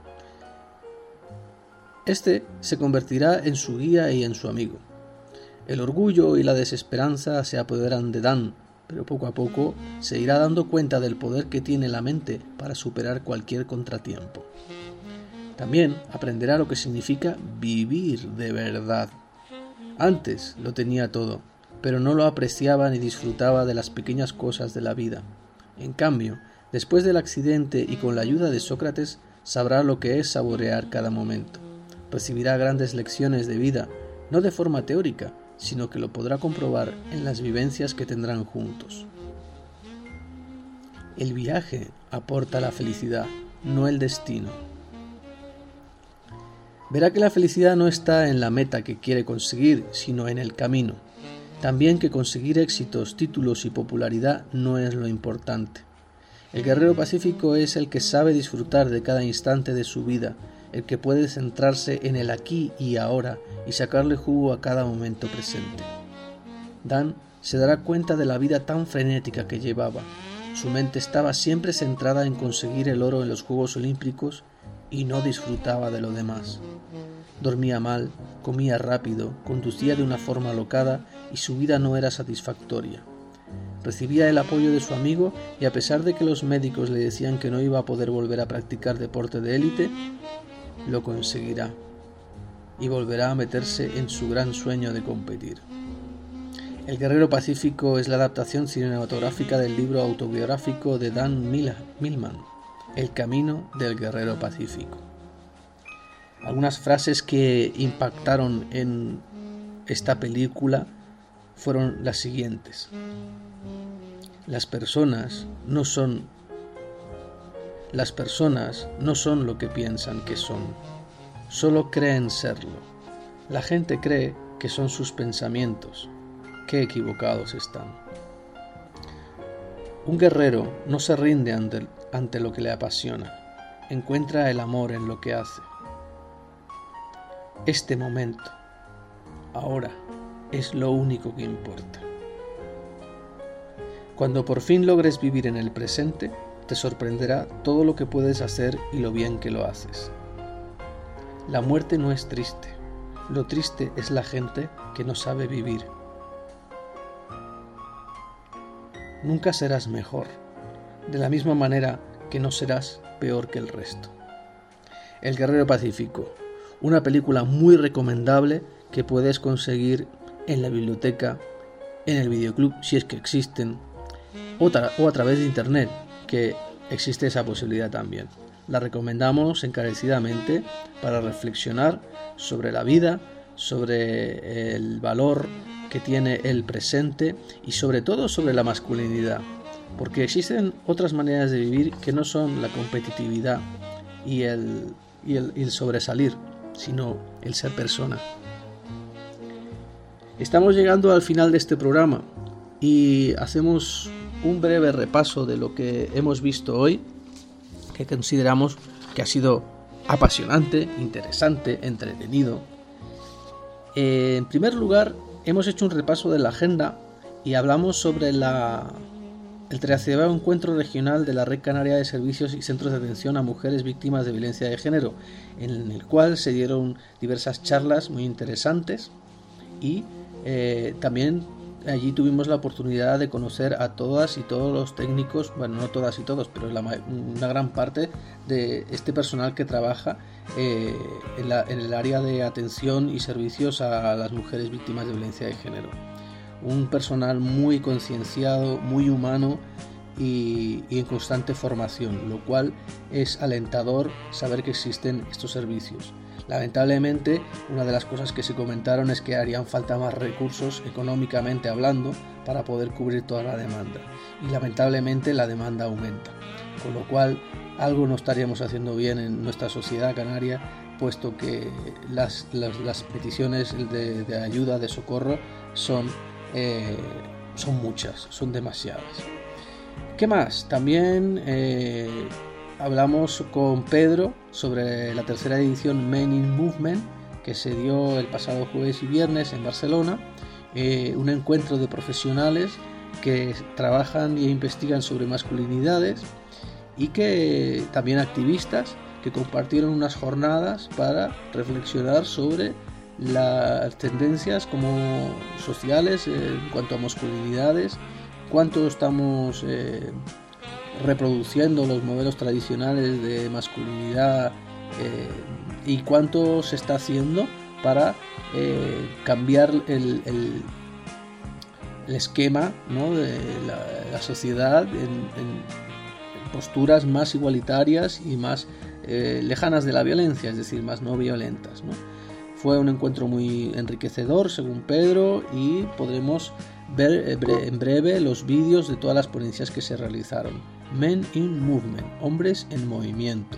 Este se convertirá en su guía y en su amigo. El orgullo y la desesperanza se apoderan de Dan, pero poco a poco se irá dando cuenta del poder que tiene la mente para superar cualquier contratiempo. También aprenderá lo que significa vivir de verdad. Antes lo tenía todo, pero no lo apreciaba ni disfrutaba de las pequeñas cosas de la vida. En cambio, después del accidente y con la ayuda de Sócrates, sabrá lo que es saborear cada momento. Recibirá grandes lecciones de vida, no de forma teórica, sino que lo podrá comprobar en las vivencias que tendrán juntos. El viaje aporta la felicidad, no el destino. Verá que la felicidad no está en la meta que quiere conseguir, sino en el camino. También que conseguir éxitos, títulos y popularidad no es lo importante. El guerrero pacífico es el que sabe disfrutar de cada instante de su vida, el que puede centrarse en el aquí y ahora y sacarle jugo a cada momento presente. Dan se dará cuenta de la vida tan frenética que llevaba. Su mente estaba siempre centrada en conseguir el oro en los Juegos Olímpicos y no disfrutaba de lo demás. Dormía mal, comía rápido, conducía de una forma alocada y su vida no era satisfactoria. Recibía el apoyo de su amigo y a pesar de que los médicos le decían que no iba a poder volver a practicar deporte de élite, lo conseguirá y volverá a meterse en su gran sueño de competir. El Guerrero Pacífico es la adaptación cinematográfica del libro autobiográfico de Dan Millman, El camino del Guerrero Pacífico. Algunas frases que impactaron en esta película fueron las siguientes. Las personas no son lo que piensan que son, solo creen serlo. La gente cree que son sus pensamientos. Qué equivocados están. Un guerrero no se rinde ante lo que le apasiona, encuentra el amor en lo que hace. Este momento, ahora, es lo único que importa. Cuando por fin logres vivir en el presente, te sorprenderá todo lo que puedes hacer y lo bien que lo haces. La muerte no es triste, lo triste es la gente que no sabe vivir. Nunca serás mejor, de la misma manera que no serás peor que el resto. El Guerrero Pacífico, una película muy recomendable que puedes conseguir en la biblioteca, en el videoclub si es que existen, o a través de internet, que existe esa posibilidad también. La recomendamos encarecidamente para reflexionar sobre la vida, sobre el valor que tiene el presente y sobre todo sobre la masculinidad, porque existen otras maneras de vivir que no son la competitividad y el sobresalir, sino el ser persona. Estamos llegando al final de este programa y hacemos un breve repaso de lo que hemos visto hoy, que consideramos que ha sido apasionante, interesante, entretenido. En primer lugar, hemos hecho un repaso de la agenda y hablamos sobre el 13º Encuentro Regional de la Red Canaria de Servicios y Centros de Atención a Mujeres Víctimas de Violencia de Género, en el cual se dieron diversas charlas muy interesantes y también allí tuvimos la oportunidad de conocer a todas y todos los técnicos, bueno, no todas y todos, pero una gran parte de este personal que trabaja en el área de atención y servicios a las mujeres víctimas de violencia de género. Un personal muy concienciado, muy humano y en constante formación, lo cual es alentador saber que existen estos servicios. Lamentablemente, una de las cosas que se comentaron es que harían falta más recursos económicamente hablando para poder cubrir toda la demanda. Y lamentablemente la demanda aumenta, con lo cual algo no estaríamos haciendo bien en nuestra sociedad canaria, puesto que las peticiones de ayuda, de socorro, son muchas, son demasiadas. ¿Qué más? También hablamos con Pedro sobre la tercera edición Men in Movement, que se dio el pasado jueves y viernes en Barcelona, un encuentro de profesionales que trabajan e investigan sobre masculinidades y que también activistas que compartieron unas jornadas para reflexionar sobre las tendencias como sociales en cuanto a masculinidades, cuánto estamos reproduciendo los modelos tradicionales de masculinidad y cuánto se está haciendo para cambiar el esquema, ¿no?, de la sociedad en posturas más igualitarias y más lejanas de la violencia, es decir, más no violentas, ¿no? Fue un encuentro muy enriquecedor, según Pedro, y podremos ver en breve los vídeos de todas las ponencias que se realizaron. Men in Movement, hombres en movimiento.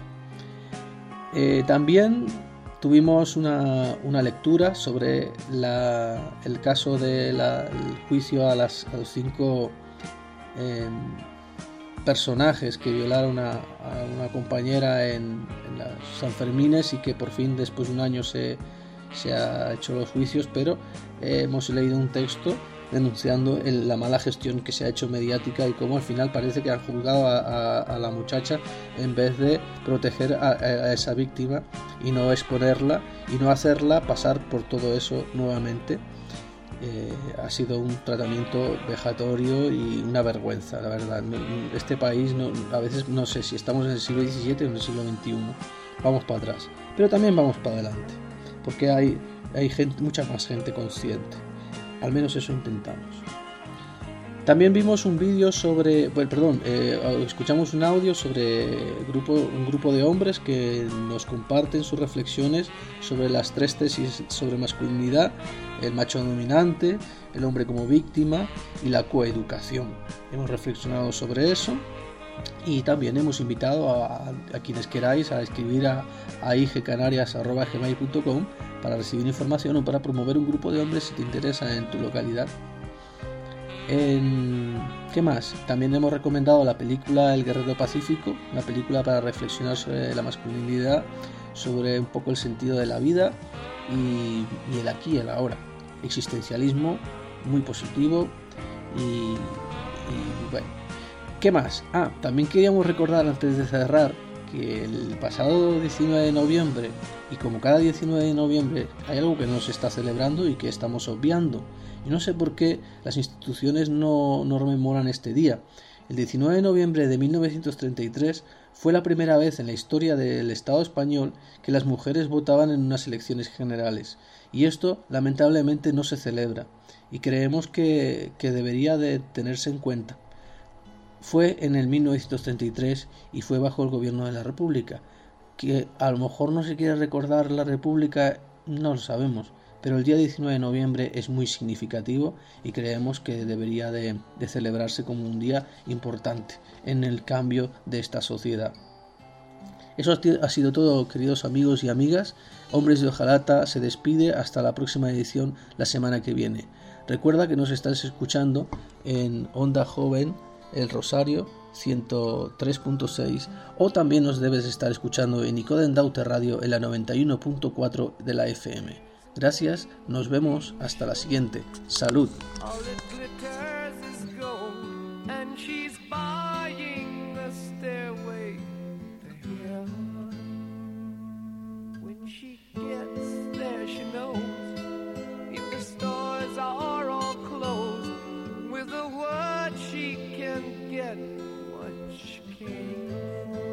También tuvimos una lectura sobre el caso del juicio a los 5 personajes que violaron a una compañera en las Sanfermines y que por fin después de un año se ha hecho los juicios, pero hemos leído un texto denunciando la mala gestión que se ha hecho mediática y cómo al final parece que han juzgado a la muchacha en vez de proteger a esa víctima y no exponerla y no hacerla pasar por todo eso nuevamente. Ha sido un tratamiento vejatorio y una vergüenza, la verdad. Este país, a veces no sé si estamos en el siglo XVII o en el siglo XXI. Vamos para atrás, pero también vamos para adelante, porque hay gente, mucha más gente consciente. Al menos eso intentamos. También vimos un vídeo sobre, escuchamos un audio sobre un grupo de hombres que nos comparten sus reflexiones sobre las 3 tesis sobre masculinidad: el macho dominante, el hombre como víctima y la coeducación. Hemos reflexionado sobre eso y también hemos invitado a quienes queráis a escribir a igcanarias@gmail.com para recibir información o para promover un grupo de hombres si te interesa en tu localidad. ¿Qué más? También hemos recomendado la película El Guerrero Pacífico, una película para reflexionar sobre la masculinidad, sobre un poco el sentido de la vida y el aquí y el ahora. Existencialismo muy positivo y bueno. ¿Qué más? También queríamos recordar antes de cerrar que el pasado 19 de noviembre, y como cada 19 de noviembre hay algo que no se está celebrando y que estamos obviando, y no sé por qué las instituciones no rememoran este día. El 19 de noviembre de 1933 fue la primera vez en la historia del Estado español que las mujeres votaban en unas elecciones generales, y esto lamentablemente no se celebra, y creemos que debería de tenerse en cuenta. Fue en el 1933 y fue bajo el gobierno de la República. Que a lo mejor no se quiere recordar la República, no lo sabemos, pero el día 19 de noviembre es muy significativo y creemos que debería de celebrarse como un día importante en el cambio de esta sociedad. Eso ha sido todo, queridos amigos y amigas. Hombres de Hojalata se despide hasta la próxima edición la semana que viene. Recuerda que nos estás escuchando en Onda Joven El Rosario 103.6 o también nos debes estar escuchando en Icoden Daute Radio en la 91.4 de la FM. Gracias, nos vemos hasta la siguiente. Salud. Get what she came for.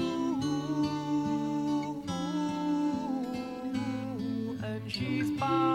Ooh, and she's by